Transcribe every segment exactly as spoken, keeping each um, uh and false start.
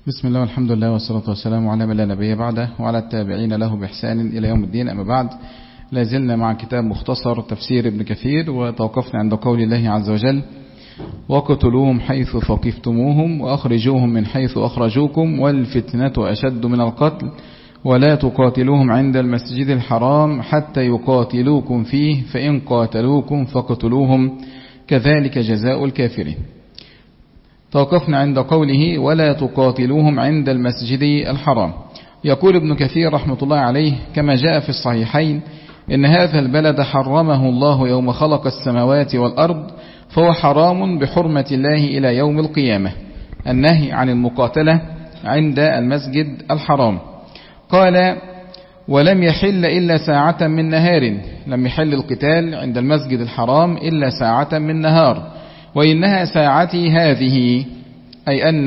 بسم الله والحمد لله والصلاة والسلام على من لا نبي بعده وعلى التابعين له بإحسان إلى يوم الدين. أما بعد، لازلنا مع كتاب مختصر تفسير ابن كثير، وتوقفنا عند قول الله عز وجل: وقتلوهم حيث ثقفتموهم وأخرجوهم من حيث أخرجوكم والفتنة أشد من القتل ولا تقاتلوهم عند المسجد الحرام حتى يقاتلوكم فيه فإن قاتلوكم فاقتلوهم كذلك جزاء الكافرين. توقفنا عند قوله: ولا تقاتلوهم عند المسجد الحرام. يقول ابن كثير رحمة الله عليه: كما جاء في الصحيحين إن هذا البلد حرمه الله يوم خلق السماوات والأرض، فهو حرام بحرمة الله إلى يوم القيامة. النهي عن المقاتلة عند المسجد الحرام. قال: ولم يحل إلا ساعة من نهار، لم يحل القتال عند المسجد الحرام إلا ساعة من نهار، وإنها ساعتي هذه، أي أن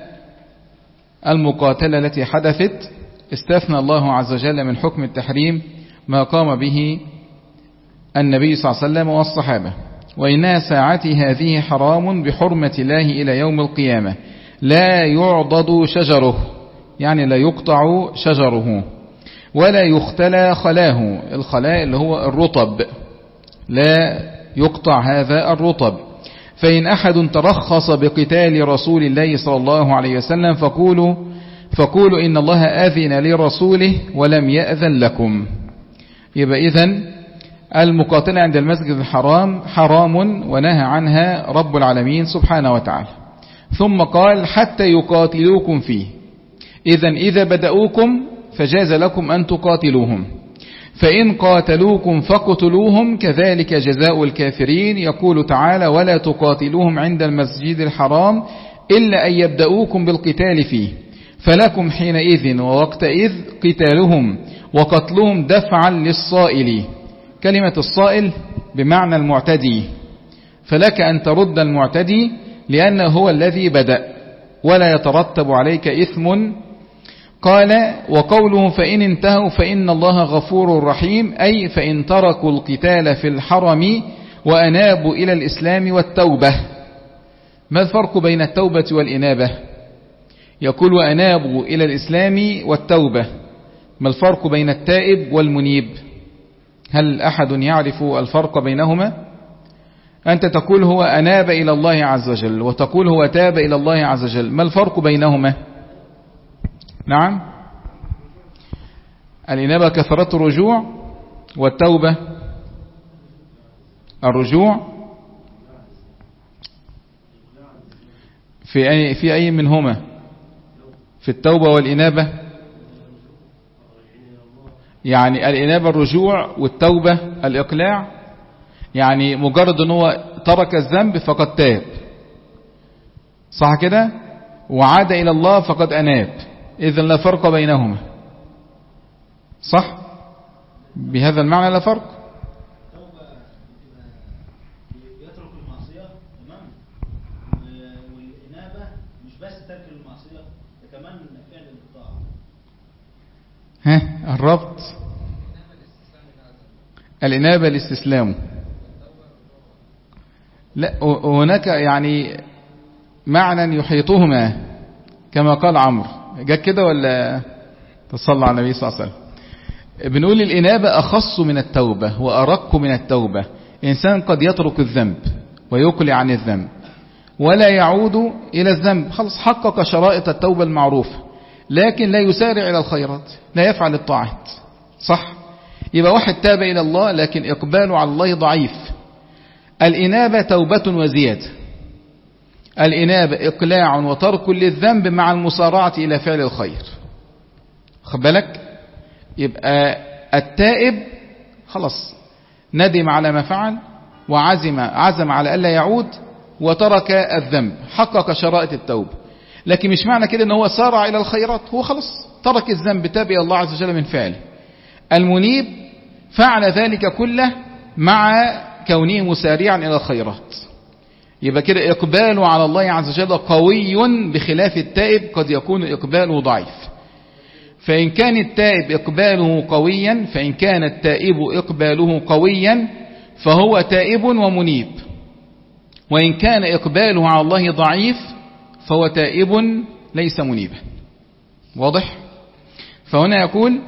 المقاتلة التي حدثت استثنى الله عز وجل من حكم التحريم ما قام به النبي صلى الله عليه وسلم والصحابة. وإنها ساعتي هذه حرام بحرمة الله إلى يوم القيامة، لا يعضد شجره، يعني لا يقطع شجره، ولا يختلى خلاه، الخلاء اللي هو الرطب، لا يقطع هذا الرطب. فإن أحد ترخص بقتال رسول الله صلى الله عليه وسلم فقولوا فقولوا إن الله أذن لرسوله ولم يأذن لكم. يبقى إذن المقاتلة عند المسجد الحرام حرام ونهى عنها رب العالمين سبحانه وتعالى. ثم قال: حتى يقاتلوكم فيه. إذن إذا بدأوكم فجاز لكم أن تقاتلوهم، فإن قاتلوكم فاقتلوهم كذلك جزاء الكافرين. يقول تعالى: ولا تقاتلوهم عند المسجد الحرام إلا أن يبدأوكم بالقتال فيه، فلكم حينئذ ووقتئذ قتالهم وقتلهم دفعا للصائل. كلمة الصائل بمعنى المعتدي، فلك أن ترد المعتدي لأنه هو الذي بدأ ولا يترتب عليك إثم. قال: وقوله فإن انتهوا فإن الله غفور رحيم، أي فإن تركوا القتال في الحرم وأنابوا إلى الإسلام والتوبة. ما الفرق بين التوبة والإنابة؟ يقول: وأنابوا إلى الإسلام والتوبة. ما الفرق بين التائب والمنيب؟ هل أحد يعرف الفرق بينهما؟ أنت تقول هو أناب إلى الله عز وجل، وتقول هو تاب إلى الله عز وجل. ما الفرق بينهما؟ نعم، الإنابة كثرة الرجوع، والتوبة الرجوع. في أي, في أي منهما؟ في التوبة والإنابة. يعني الإنابة الرجوع والتوبة الإقلاع، يعني مجرد أنه ترك الذنب فقد تاب، صح كده؟ وعاد إلى الله فقد أناب. إذن لا فرق بينهما، صح؟ بهذا المعنى لا فرق. يترك المعصية تمام، والإنابة مش بس ترك المعصية، كمان فعل الطاعة. ها الربط. الإنابة الاستسلام. لا، هناك يعني معنى يحيطهما كما قال عمرو. جاء كده ولا تصلى على النبي صلى الله عليه وسلم؟ بنقول الإنابة أخص من التوبة وأرق من التوبة. إنسان قد يترك الذنب ويقلع عن الذنب ولا يعود إلى الذنب، خلص حقق شرائط التوبة المعروفة، لكن لا يسارع إلى الخيرات، لا يفعل الطاعات، صح؟ يبقى واحد تاب إلى الله لكن إقباله على الله ضعيف. الإنابة توبة وزيادة. الإنابة إقلاع وترك للذنب مع المسارعة إلى فعل الخير. خد بالك؟ يبقى التائب خلاص ندم على ما فعل وعزم عزم على ألا يعود وترك الذنب، حقق شرائط التوبة. لكن مش معنى كده ان هو سارع إلى الخيرات، هو خلاص ترك الذنب، تاب إلى الله عز وجل من فعله. المنيب فعل ذلك كله مع كونه مسارعا إلى الخيرات. يبقى كده إقباله على الله عز وجل قوي، بخلاف التائب قد يكون إقباله ضعيف. فإن كان التائب إقباله قويا فإن كان التائب إقباله قويا فهو تائب ومنيب، وإن كان إقباله على الله ضعيف فهو تائب ليس منيبا. واضح؟ فهنا يقول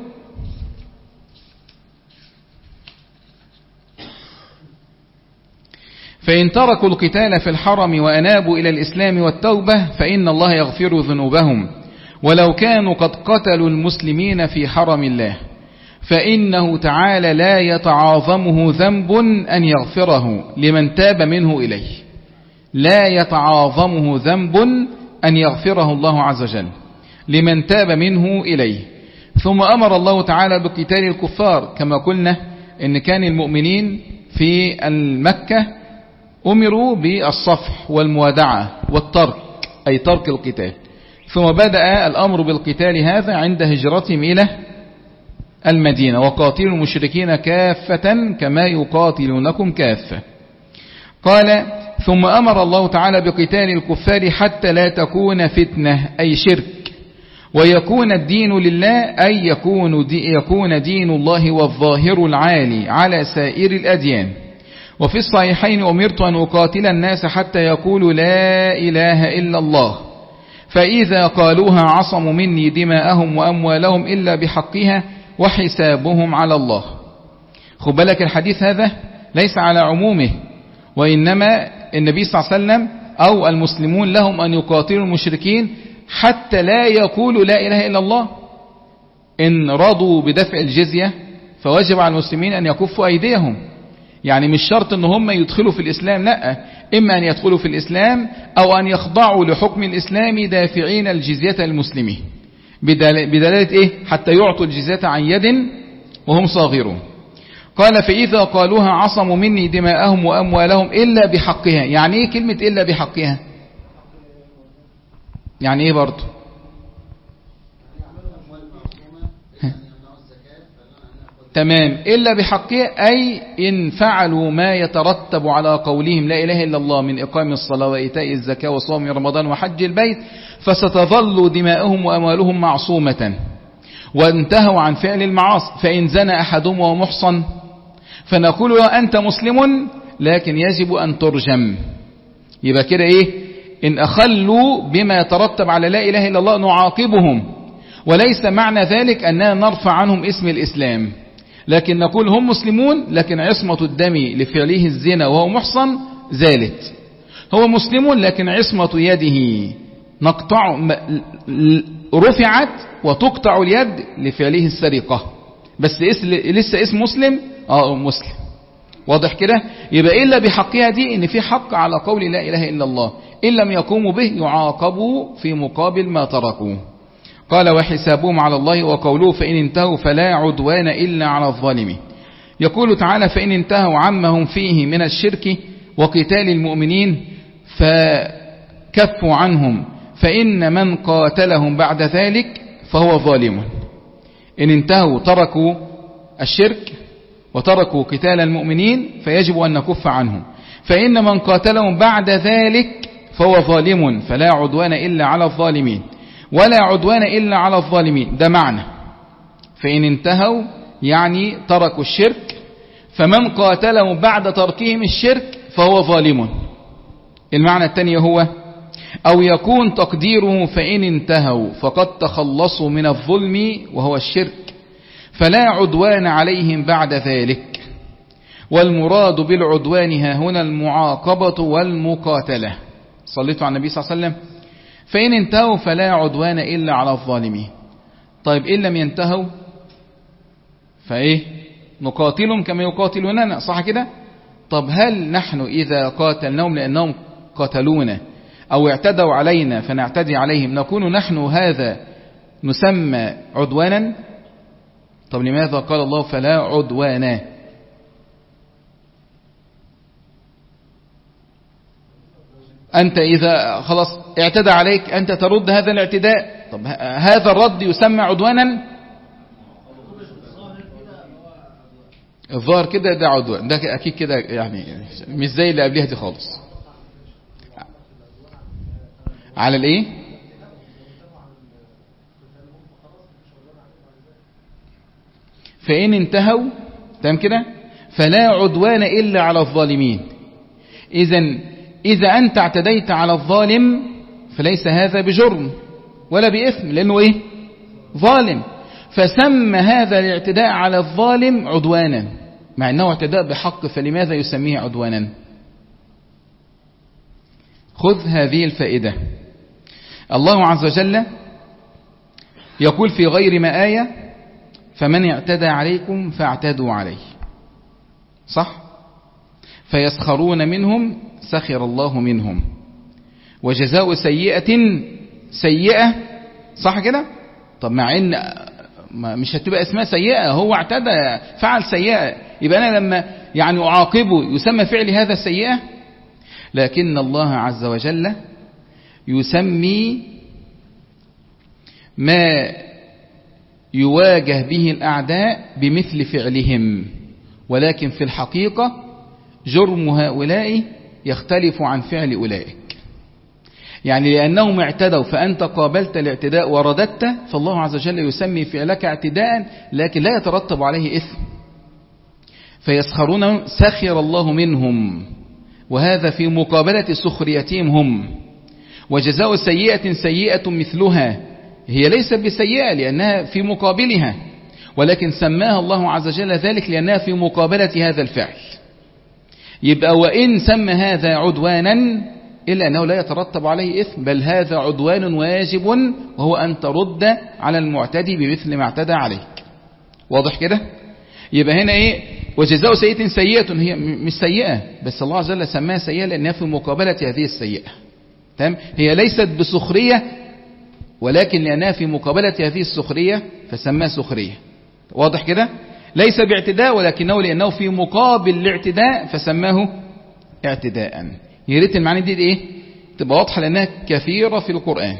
فإن تركوا القتال في الحرم وأنابوا إلى الإسلام والتوبة فإن الله يغفر ذنوبهم ولو كانوا قد قتلوا المسلمين في حرم الله، فإنه تعالى لا يتعاظمه ذنب أن يغفره لمن تاب منه إليه. لا يتعاظمه ذنب أن يغفره الله عز وجل لمن تاب منه إليه. ثم أمر الله تعالى بقتال الكفار كما قلنا إن كان المؤمنين في المكة أمروا بالصفح والموادعة والترك، أي ترك القتال. ثم بدأ الأمر بالقتال هذا عند هجرتهم إلى المدينة، وقاتلوا المشركين كافة كما يقاتلونكم كافة. قال ثم أمر الله تعالى بقتال الكفار حتى لا تكون فتنة أي شرك، ويكون الدين لله أي يكون, دي يكون دين الله والظاهر العالي على سائر الأديان. وفي الصحيحين أمرت أن أقاتل الناس حتى يقولوا لا إله إلا الله، فإذا قالوها عصموا مني دماءهم وأموالهم إلا بحقها وحسابهم على الله. خد بالك الحديث هذا ليس على عمومه، وإنما النبي صلى الله عليه وسلم أو المسلمون لهم أن يقاتلوا المشركين حتى لا يقولوا لا إله إلا الله. إن رضوا بدفع الجزية فوجب على المسلمين أن يكفوا أيديهم. يعني مش شرط أن هم يدخلوا في الإسلام، لا، إما أن يدخلوا في الإسلام أو أن يخضعوا لحكم الإسلام دافعين الجزية للمسلمين. بدلالة إيه؟ حتى يعطوا الجزية عن يد وهم صاغرون. قال فإذا قالوها عصموا مني دماءهم وأموالهم إلا بحقها. يعني إيه كلمة إلا بحقها؟ يعني إيه برضو؟ تمام. إلا بحقها أي إن فعلوا ما يترتب على قولهم لا إله إلا الله من إقام الصلاة وإيتاء الزكاة وصوم رمضان وحج البيت فستظل دماؤهم وأموالهم معصومة وانتهوا عن فعل المعاصي. فإن زنى أحدهم وهو محصن فنقول له أنت مسلم لكن يجب أن ترجم. يبقى كده إيه؟ إن أخلوا بما يترتب على لا إله إلا الله نعاقبهم، وليس معنى ذلك أننا نرفع عنهم اسم الإسلام، لكن نقول هم مسلمون لكن عصمة الدم لفعله الزنا وهو محصن زالت. هو مسلم لكن عصمة يده نقطع رفعت وتقطع اليد لفعله السرقة، بس لسه اسم مسلم اه مسلم. واضح كده؟ يبقى إلا بحقها دي إن في حق على قول لا إله إلا الله، إن لم يقوموا به يعاقبوا في مقابل ما تركوه. قال وحسابهم على الله وقوله فإن انتهوا فلا عدوان إلا على الظالمين. يقول تعالى فإن انتهوا عما هم فيه من الشرك وقتال المؤمنين فكفوا عنهم فإن من قاتلهم بعد ذلك فهو ظالم. إن انتهوا تركوا الشرك وتركوا قتال المؤمنين فيجب أن نكف عنهم، فإن من قاتلهم بعد ذلك فهو ظالم فلا عدوان إلا على الظالمين ولا عدوان إلا على الظالمين. ده معنى فإن انتهوا يعني تركوا الشرك، فمن قاتلهم بعد تركهم الشرك فهو ظالم. المعنى الثاني هو أو يكون تقديره فإن انتهوا فقد تخلصوا من الظلم وهو الشرك فلا عدوان عليهم بعد ذلك. والمراد بالعدوان ها هنا المعاقبة والمقاتلة. صليتوا على النبي صلى الله عليه وسلم. فإن انتهوا فلا عدوان إلا على الظالمين. طيب إن لم ينتهوا فإيه؟ نقاتلهم كما يقاتلوننا، صح كده؟ طب هل نحن إذا قاتلناهم لأنهم قتلونا أو اعتدوا علينا فنعتدي عليهم نكون نحن هذا نسمى عدوانا؟ طب لماذا قال الله فلا عدوانا؟ أنت إذا خلاص اعتدى عليك أنت ترد هذا الاعتداء، طب هذا الرد يسمى عدوانا؟ الظاهر كده ده عدوان، ده أكيد كده يعني مش زي اللي قبلها دي خالص. على الإيه؟ فإن انتهوا تمام كده فلا عدوان إلا على الظالمين. إذن إذا أنت اعتديت على الظالم فليس هذا بجرم، ولا بإثم، لأنه إيه؟ ظالم. فسمى هذا الاعتداء على الظالم عدوانا، مع أنه اعتداء بحق، فلماذا يسميه عدوانا؟ خذ هذه الفائدة. الله عز وجل يقول في غير ما آية: فمن اعتدى عليكم فاعتدوا عليه، صح؟ فيسخرون منهم سخر الله منهم، وجزاء سيئة سيئة، صح كده؟ طب مع ان مش هتبقى اسمها سيئة، هو اعتدى فعل سيئة، يبقى انا لما يعني اعاقبه يسمى فعل هذا سيئة؟ لكن الله عز وجل يسمي ما يواجه به الأعداء بمثل فعلهم، ولكن في الحقيقة جرم هؤلاء يختلف عن فعل أولئك. يعني لأنهم اعتدوا فأنت قابلت الاعتداء ورددت، فالله عز وجل يسمي فعلك اعتداء لكن لا يترتب عليه إثم. فيسخرون سخر الله منهم، وهذا في مقابلة سخريتهم هم. وجزاء سيئة سيئة مثلها، هي ليست بسيئة لأنها في مقابلها، ولكن سماها الله عز وجل ذلك لأنها في مقابلة هذا الفعل. يبقى وإن سمى هذا عدوانا إلا أنه لا يترتب عليه إثم، بل هذا عدوان واجب، وهو أن ترد على المعتدي بمثل ما اعتدى عليك. واضح كده؟ يبقى هنا إيه؟ وجزاء سيئة سيئة، هي مش سيئة، بس الله عز وجل سماها سيئة لأنها في مقابلة هذه السيئة. تمام؟ هي ليست بسخرية، ولكن لأنها في مقابلة هذه السخرية فسماها سخرية. واضح كده؟ ليس باعتداء، ولكنه لأنه في مقابل الاعتداء فسماه اعتداء. يا ريت المعاني دي ايه تبقى واضحة، لأنها كثيرة في القرآن.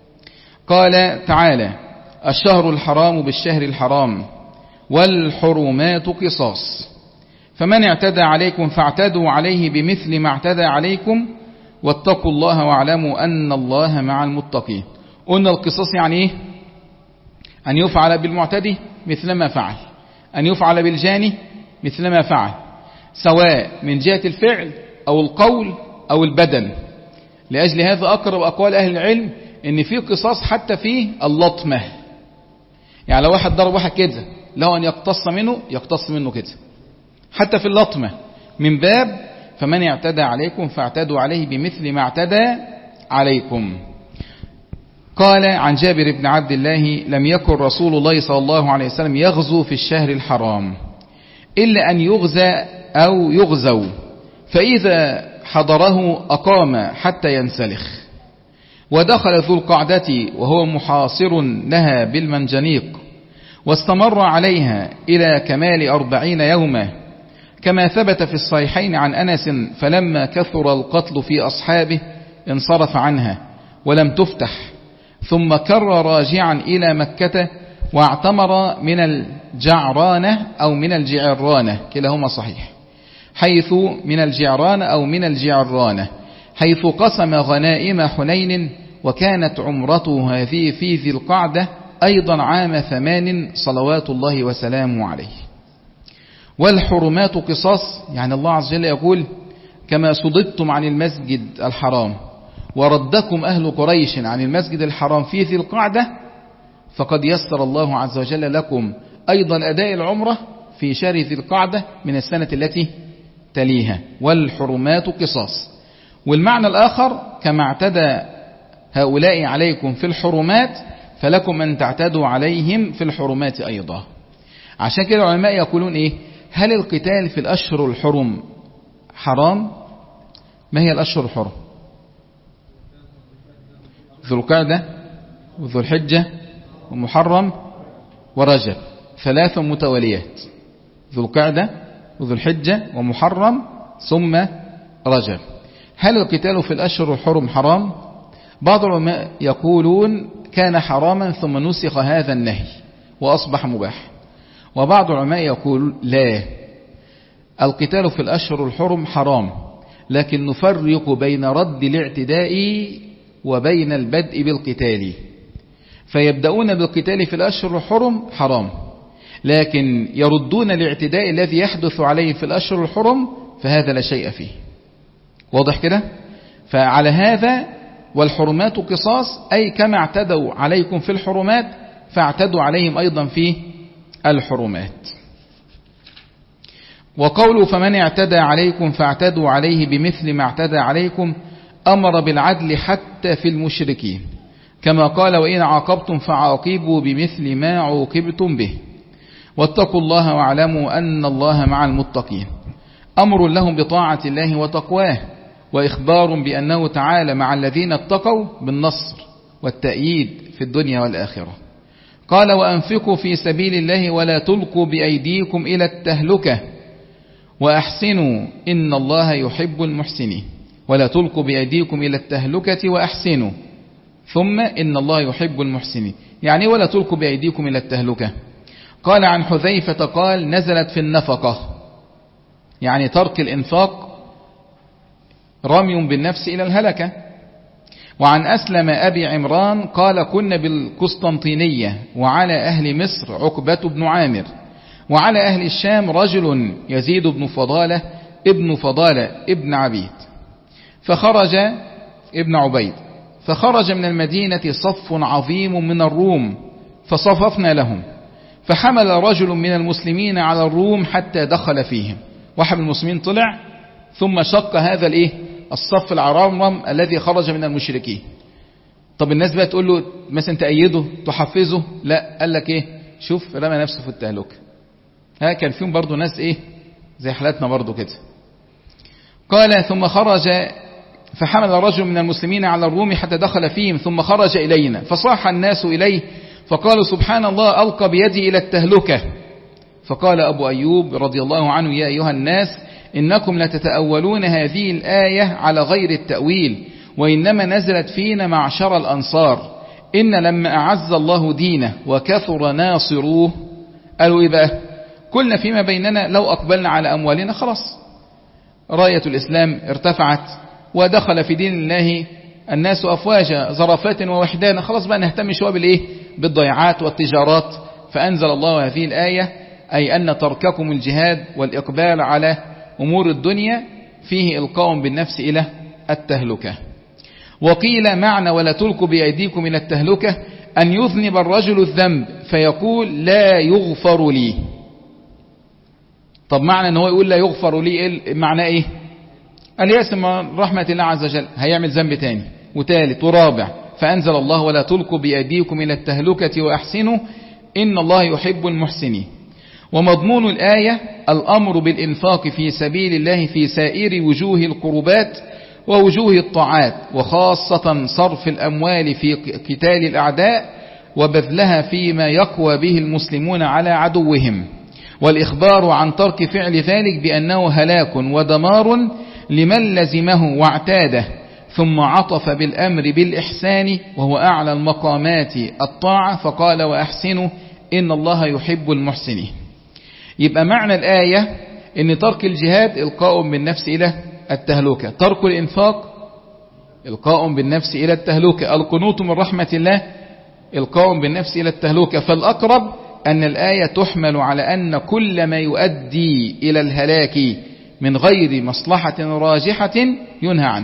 قال تعالى: الشهر الحرام بالشهر الحرام والحرمات قصاص، فمن اعتدى عليكم فاعتدوا عليه بمثل ما اعتدى عليكم واتقوا الله واعلموا أن الله مع المتقين. قلنا القصاص يعني ايه؟ أن يفعل بالمعتدي مثل ما فعل، أن يفعل بالجاني مثل ما فعل، سواء من جهة الفعل أو القول أو البدن. لأجل هذا أقرب أقوال أهل العلم إن في قصاص حتى في اللطمة. يعني لو واحد ضرب واحد كده له أن يقتص منه يقتص منه كده، حتى في اللطمة من باب فمن اعتدى عليكم فاعتدوا عليه بمثل ما اعتدى عليكم. قال عن جابر بن عبد الله: لم يكن رسول الله صلى الله عليه وسلم يغزو في الشهر الحرام إلا أن يغزى أو يغزو، فإذا حضره أقام حتى ينسلخ. ودخل ذو القعدة وهو محاصر لها بالمنجنيق، واستمر عليها إلى كمال أربعين يوما، كما ثبت في الصحيحين عن أنس: فلما كثر القتل في أصحابه انصرف عنها ولم تفتح، ثم كر راجعا إلى مكة واعتمر من الجعرانة أو من الجعرانة، كلاهما صحيح، حيث من الجعرانة أو من الجعرانة، حيث قسم غنائم حنين، وكانت عمرته هذه في ذي القعدة أيضا عام ثمان صلوات الله وسلامه عليه. والحرمات قصاص، يعني الله عز وجل يقول: كما صددتم عن المسجد الحرام وردكم أهل قريش عن المسجد الحرام في ذي القعدة، فقد يسر الله عز وجل لكم أيضا أداء العمرة في شهر ذي القعدة من السنة التي تليها. والحرمات قصاص. والمعنى الآخر: كما اعتدى هؤلاء عليكم في الحرمات فلكم أن تعتدوا عليهم في الحرمات أيضا. عشان كده العلماء يقولون إيه؟ هل القتال في الأشهر الحرم حرام؟ ما هي الأشهر الحرم؟ ذو القعدة وذو الحجة ومحرم ورجب، ثلاث متواليات: ذو القعدة وذو الحجة ومحرم ثم رجب. هل القتال في الأشهر الحرم حرام؟ بعض العلماء يقولون كان حراما ثم نسخ هذا النهي وأصبح مباح. وبعض العلماء يقول لا، القتال في الأشهر الحرم حرام، لكن نفرق بين رد الاعتداء وبين البدء بالقتال. فيبدأون بالقتال في الأشهر الحرم حرام، لكن يردون الاعتداء الذي يحدث عليه في الأشهر الحرم فهذا لا شيء فيه. واضح كده؟ فعلى هذا والحرمات قصاص، أي كما اعتدوا عليكم في الحرمات فاعتدوا عليهم أيضا في الحرمات. وقوله فمن اعتدى عليكم فاعتدوا عليه بمثل ما اعتدى عليكم أمر بالعدل حتى في المشركين، كما قال وإن عاقبتم فعاقبوا بمثل ما عوقبتم به واتقوا الله واعلموا أن الله مع المتقين. أمر لهم بطاعة الله وتقواه، وإخبار بأنه تعالى مع الذين اتقوا بالنصر والتأييد في الدنيا والآخرة. قال وأنفقوا في سبيل الله ولا تلقوا بأيديكم إلى التهلكة وأحسنوا إن الله يحب المحسنين. ولا تلقوا بأيديكم إلى التهلكة وأحسنوا ثم إن الله يحب المحسنين. يعني ولا تلقوا بأيديكم إلى التهلكة. قال عن حذيفة قال نزلت في النفقة، يعني ترك الإنفاق رمي بالنفس إلى الهلكة. وعن أسلم أبي عمران قال كنا بالقسطنطينية وعلى أهل مصر عقبة بن عامر وعلى أهل الشام رجل يزيد بن فضالة ابن فضالة ابن عبيد فخرج ابن عبيد فخرج من المدينة صف عظيم من الروم فصففنا لهم، فحمل رجل من المسلمين على الروم حتى دخل فيهم. واحد من المسلمين طلع ثم شق هذا الايه الصف العرمرم الذي خرج من المشركين. طب الناس بقى تقول له مثلا تأيده تحفزه؟ لا، قال لك ايه، شوف رمى نفسه في التهلكة. ها كان فيهم برضو ناس ايه زي حالاتنا برضو كده. قال ثم خرج فحمل رجل من المسلمين على الروم حتى دخل فيهم ثم خرج إلينا فصاح الناس إليه فقالوا سبحان الله ألقى بيدي إلى التهلكة. فقال أبو أيوب رضي الله عنه يا أيها الناس إنكم لتتأولون هذه الآية على غير التأويل، وإنما نزلت فينا معشر الأنصار إن لما أعز الله دينه وكثر ناصروه قالوا إيه بقى؟ قلنا فيما بيننا لو أقبلنا على أموالنا خلاص راية الإسلام ارتفعت ودخل في دين الله الناس أفواجا زرافات ووحدانا، خلاص بقى نهتم شوية بالإيه بالضيعات والتجارات. فأنزل الله هذه الآية أي أن ترككم الجهاد والإقبال على أمور الدنيا فيه إلقاء بالنفس إلى التهلكة. وقيل معنى ولا تلقوا بأيديكم إلى التهلكة أن يذنب الرجل الذنب فيقول لا يغفر لي. طب معنى أنه يقول لا يغفر لي معنى إيه؟ الياس من رحمة الله عز وجل، هيعمل ذنب تاني وثالث ورابع. فأنزل الله ولا تلقوا بأيديكم إلى التهلكة وأحسنوا إن الله يحب المحسنين. ومضمون الآية الأمر بالإنفاق في سبيل الله في سائر وجوه القربات ووجوه الطاعات، وخاصة صرف الأموال في قتال الأعداء وبذلها فيما يقوى به المسلمون على عدوهم، والإخبار عن ترك فعل ذلك بأنه هلاك ودمار لمن لزمه واعتاده. ثم عطف بالأمر بالإحسان وهو أعلى المقامات الطاعة فقال وأحسنوا إن الله يحب المحسنين. يبقى معنى الآية إن ترك الجهاد إلقاء بالنفس إلى التهلكة، ترك الإنفاق إلقاء بالنفس إلى التهلكة، القنوط من رحمة الله إلقاء بالنفس إلى التهلكة. فالأقرب أن الآية تحمل على أن كل ما يؤدي إلى الهلاك من غير مصلحة راجحة ينهى عنه.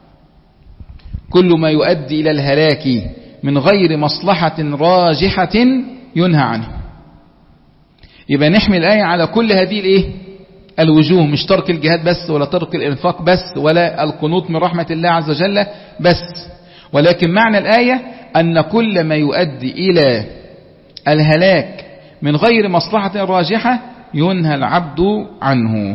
كل ما يؤدي إلى الهلاك من غير مصلحة راجحة ينهى عنه. يبقى نحمل الآية على كل هذه الإيه الوجوه، مش ترك الجهاد بس ولا ترك الإنفاق بس ولا القنوط من رحمة الله عز وجل بس، ولكن معنى الآية أن كل ما يؤدي إلى الهلاك من غير مصلحة راجحة ينهى العبد عنه.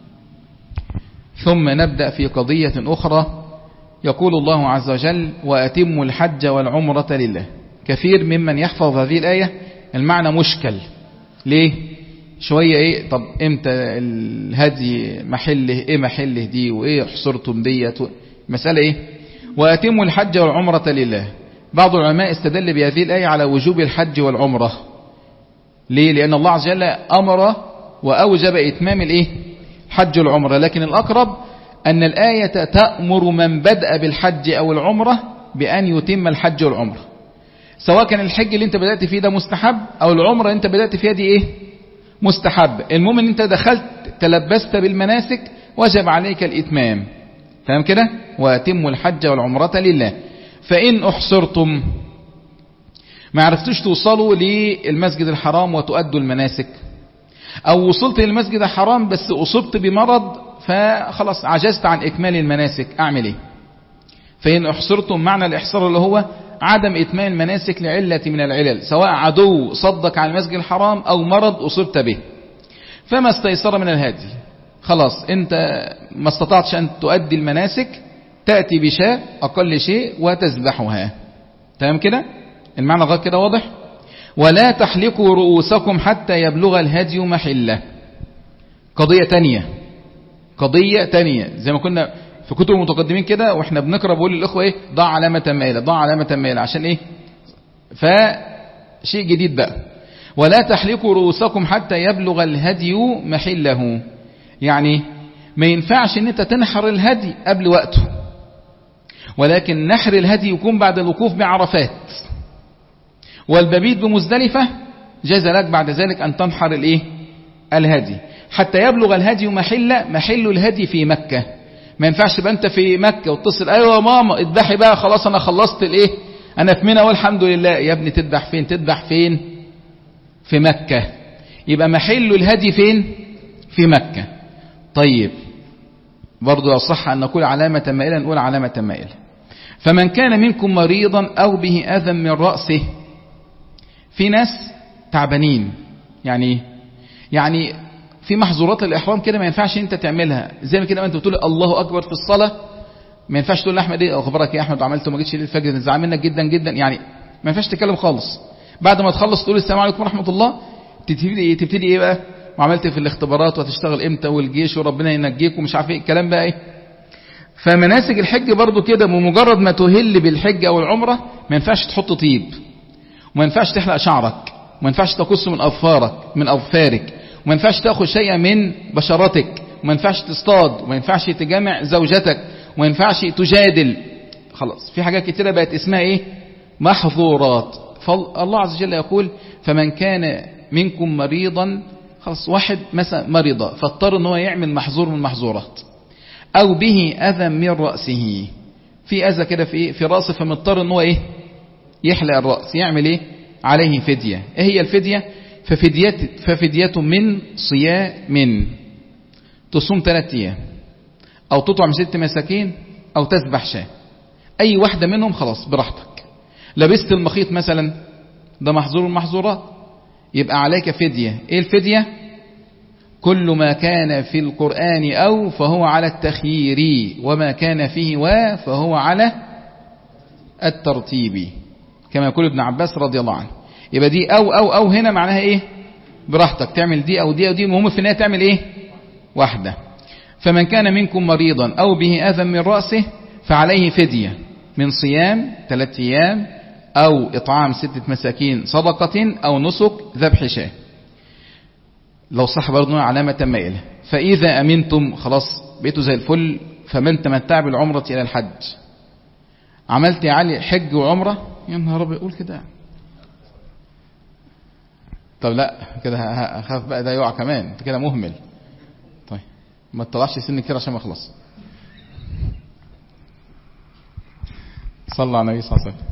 ثم نبدأ في قضية أخرى. يقول الله عز وجل وأتموا الحج والعمرة لله. كثير ممن يحفظ هذه الآية المعنى مشكل. ليه؟ شوية ايه طب امتى الهدي محله ايه محله دي وايه حصرتم ديت مسألة ايه. وأتموا الحج والعمرة لله. بعض العلماء استدل بهذه الآية على وجوب الحج والعمرة. ليه؟ لأن الله عز وجل أمر وأوجب إتمام الايه حج والعمرة، لكن الأقرب أن الآية تأمر من بدأ بالحج أو العمرة بأن يتم الحج والعمرة، سواء كان الحج اللي انت بدأت فيه ده مستحب أو العمرة اللي انت بدأت فيها دي ايه مستحب. المهم ان انت دخلت تلبست بالمناسك وجب عليك الإتمام. فهم كده؟ وأتموا الحج والعمرة لله. فإن أحصرتم، ما عرفتوش توصلوا للمسجد الحرام وتؤدوا المناسك، أو وصلت للمسجد الحرام بس أصبت بمرض فخلاص عجزت عن إكمال المناسك، أعمل إيه؟ فإن أحصرتم معنى الإحصار اللي هو عدم إتمام المناسك لعلة من العلل، سواء عدو صدك عن المسجد الحرام أو مرض أصبت به، فما استيسر من الهدي. خلاص أنت ما استطعتش أن تؤدي المناسك، تأتي بشاء أقل شيء وتذبحها. تمام كده؟ المعنى غير كده واضح؟ ولا تحلقوا رؤوسكم حتى يبلغ الهدي محله. قضية تانية قضية تانية زي ما كنا في كتب المتقدمين كده واحنا بنقرأ بقول للإخوة ايه، ضع علامة مائلة ضع علامة مائلة عشان ايه؟ فشيء جديد بقى. ولا تحلقوا رؤوسكم حتى يبلغ الهدي محله، يعني ما ينفعش ان انت تنحر الهدي قبل وقته، ولكن نحر الهدي يكون بعد الوقوف بعرفات والمبيت بمزدلفة، جاز لك بعد ذلك أن تنحر الإيه؟ الهدي حتى يبلغ الهدي محل محل الهدي في مكة. ما ينفعش تبقى أنت في مكة وتصل أيوة يا ماما اذبحي بقى خلاص أنا خلصت الإيه، أنا في منى والحمد لله. يا ابني تذبح فين؟ تذبح فين؟ في مكة. يبقى محل الهدي فين؟ في مكة. طيب برضو يصح أن نقول علامة مائلة، نقول علامة مائلة. فمن كان منكم مريضا أو به أذى من رأسه، في ناس تعبانين، يعني يعني في محظورات الإحرام كده ما ينفعش انت تعملها، زي ما كده انت بتقول الله أكبر في الصلاة ما ينفعش تقول لأحمد ايه اخبارك يا أحمد وعملت وما جيتش للفجر نزعل منك جدا جدا، يعني ما ينفعش تتكلم خالص. بعد ما تخلص تقول السلام عليكم ورحمة الله، تبتدي تبتدي ايه بقى، وعملت في الاختبارات وهتشتغل امتى والجيش وربنا ينجيك ومش عارف ايه الكلام بقى ايه. فمناسك الحج برضو كده، بمجرد ما تهل بالحج او العمرة ما ينفعش تحط طيب، وما ينفعش تحلق شعرك، وما ينفعش تقص من أظفارك من أظفارك، وما ينفعش تأخذ شيئا من بشرتك، وما ينفعش تصطاد، وما ينفعش تجامع زوجتك، وما ينفعش تجادل. خلاص في حاجات كتيرة بقت اسمها ايه؟ محظورات. فالله عز وجل يقول فمن كان منكم مريضا، خلاص واحد مثلا مريضة فاضطر ان هو يعمل محظور من المحظورات، او به اذى من رأسه، في اذى كده في في رأسه فمضطر ان هو ايه؟ يحلق الرأس، يعمل ايه؟ عليه فدية. ايه هي الفدية؟ ففدية, ففدية من صيام، تصوم ثلاثة ايام او تطعم ست مساكين او تذبح شاة، اي واحدة منهم خلاص براحتك. لبست المخيط مثلا، ده محظور المحظورات، يبقى عليك فدية. ايه الفدية؟ كل ما كان في القرآن او فهو على التخيير، وما كان فيه و فهو على الترتيب، كما يقول ابن عباس رضي الله عنه. يبقى دي أو أو أو هنا معناها إيه؟ براحتك تعمل دي أو دي أو دي، المهم في النهاية تعمل إيه؟ واحدة. فمن كان منكم مريضا أو به أذى من رأسه فعليه فدية من صيام ثلاثة أيام أو إطعام ستة مساكين صدقة أو نسك ذبح شاة. لو صح برضه علامة مائلة. فإذا أمنتم، خلاص بقيتوا زي الفل، فمن تمتع بالعمرة إلى الحج. عملت يا علي حج وعمرة؟ يا نهار ابيض قول كده. طب لا كده هخاف بقى ده يقع كمان، انت كده مهمل. طيب ما تطلعش سن كتير عشان ما اخلص. صلى على النبي صلى الله عليه وسلم.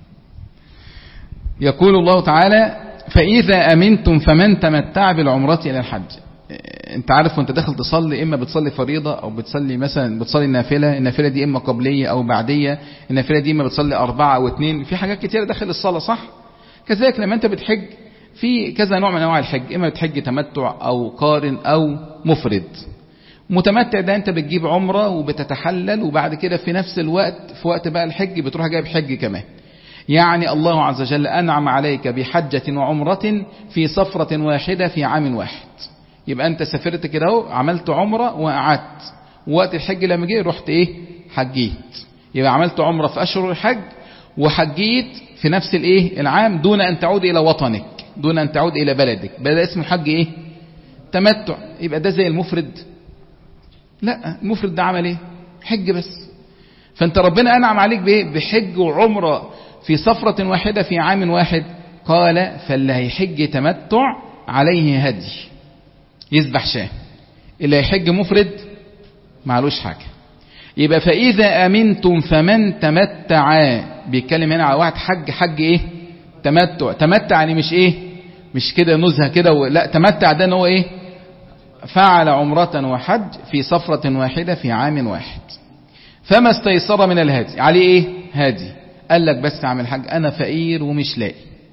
يقول الله تعالى فإذا أمنتم فمن تمتع بالعمرة إلى الحج. انت عارف وانت داخل تصلي، اما بتصلي فريضة او بتصلي مثلا بتصلي النافلة، النافلة دي اما قبلية او بعدية، النافلة دي اما بتصلي اربعة او اتنين، في حاجات كتيرة داخل الصلاة صح. كذلك لما انت بتحج في كذا نوع من انواع الحج، اما بتحج تمتع او قارن او مفرد. متمتع ده انت بتجيب عمرة وبتتحلل، وبعد كده في نفس الوقت في وقت بقى الحج بتروح جايب حج كمان. يعني الله عز وجل انعم عليك بحجة وعمرة في سفرة واحدة في عام واحد. يبقى انت سافرت كده اهو، عملت عمرة وقعدت، ووقت الحج لما جه رحت ايه؟ حجيت. يبقى عملت عمرة في اشهر الحج وحجيت في نفس الايه؟ العام، دون ان تعود الى وطنك، دون ان تعود الى بلدك. بدأ اسمه حج ايه؟ تمتع. يبقى ده زي المفرد؟ لا، المفرد ده عمل ايه؟ حج بس. فانت ربنا انعم عليك بايه؟ بحج وعمرة في سفرة واحدة في عام واحد. قال فاللي هيحج تمتع عليه هدي، يذبح شاه. اللي هيحج مفرد معلوش حاجة. يبقى فإذا أمنتم فمن تمتع، بيتكلم هنا على واحد حج حج ايه تمتع. تمتع يعني مش ايه مش كده نزهة كده و... لا، تمتع ده ان هو ايه فعل عمرة وحج في سفرة واحدة في عام واحد. فما استيسر من الهادي، عليه ايه هادي. قال لك بس اعمل حاج انا فقير ومش لاقي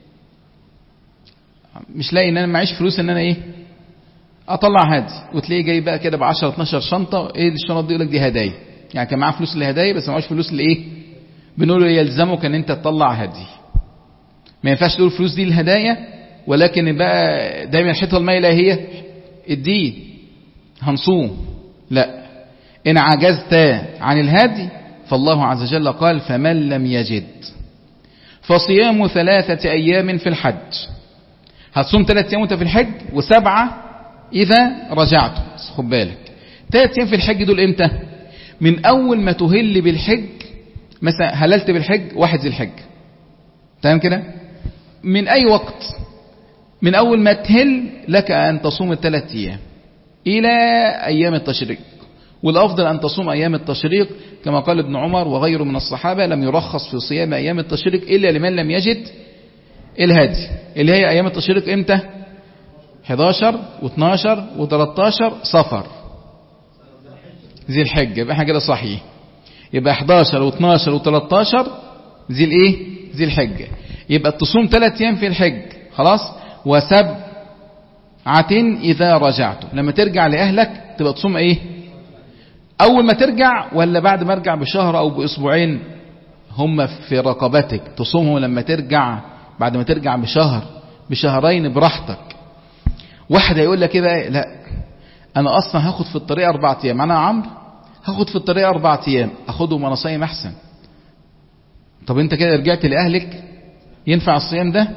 مش لاقي ان انا معيش فلوس ان انا ايه اطلع هادي، وتلاقيه جاي بقى كده ب عشرة اتناشر شنطه. ايه الشنط دي؟ يقول لك دي هدايا، يعني كان معاه فلوس للهدايا بس معهوش فلوس لايه. بنقول له يلزمك ان انت تطلع هدي. ما ينفعش تقول الفلوس دي الهدايا ولكن بقى دايما الحيطه المايله هي الدين هنصوم. لا، ان عجزت عن الهدي فالله عز وجل قال فمن لم يجد فصيام ثلاثة ايام في الحج. هتصوم ثلاثة ايام وانت في الحج وسبعة اذا رجعت. خد بالك، ثلاثة ايام في الحج دول امتى؟ من اول ما تهل بالحج، مثلا هللت بالحج واحد ذي الحج، تمام كده؟ من اي وقت، من اول ما تهل لك ان تصوم الثلاث ايام الى ايام التشريق. والافضل ان تصوم ايام التشريق كما قال ابن عمر وغيره من الصحابه، لم يرخص في صيام ايام التشريق الا لمن لم يجد الهادي، اللي هي ايام التشريق امتى؟ حداشر واثناشر وثلاثتاشر صفر ذي الحجه. يبقى احنا كده صحيح، يبقى حداشر واثناشر وثلاثتاشر ذي الايه ذي الحجه. يبقى تصوم ثلاث ايام في الحج خلاص، وسبعة اذا رجعت. لما ترجع لاهلك تبقى تصوم ايه؟ اول ما ترجع ولا بعد ما ارجع بشهر او باسبوعين؟ هم في رقبتك، تصومهم لما ترجع، بعد ما ترجع بشهر بشهرين براحتك. واحد هيقول لك ايه بقى؟ لا انا اصلا هاخد في الطريق اربع ايام، انا يا عمرو هاخد في الطريق اربع ايام اخدهم وانا صايم احسن. طب انت كده رجعت لاهلك، ينفع الصيام ده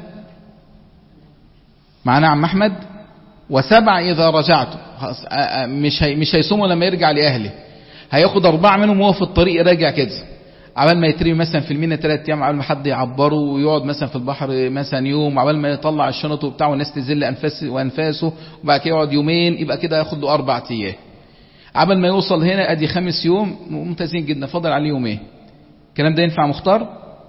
معانا عم احمد؟ وسبعة اذا رجعت، مش هي مش هيصوموا لما يرجع لاهله، هياخد اربعه منهم وهو في الطريق راجع كده، عبال ما يترمي مثلا في المينا ثلاث ايام، عبال ما حد يعبره ويقعد مثلا في البحر مثلا يوم، عبال ما يطلع الشنط وبتاع والناس تزل انفاس وانفاسه، وبعد كده يقعد يومين، يبقى كده ياخد له اربع ايام. عبال ما يوصل هنا ادي خمس يوم ممتازين جدا، فاضل عليه يومين. الكلام ده ينفع مختار؟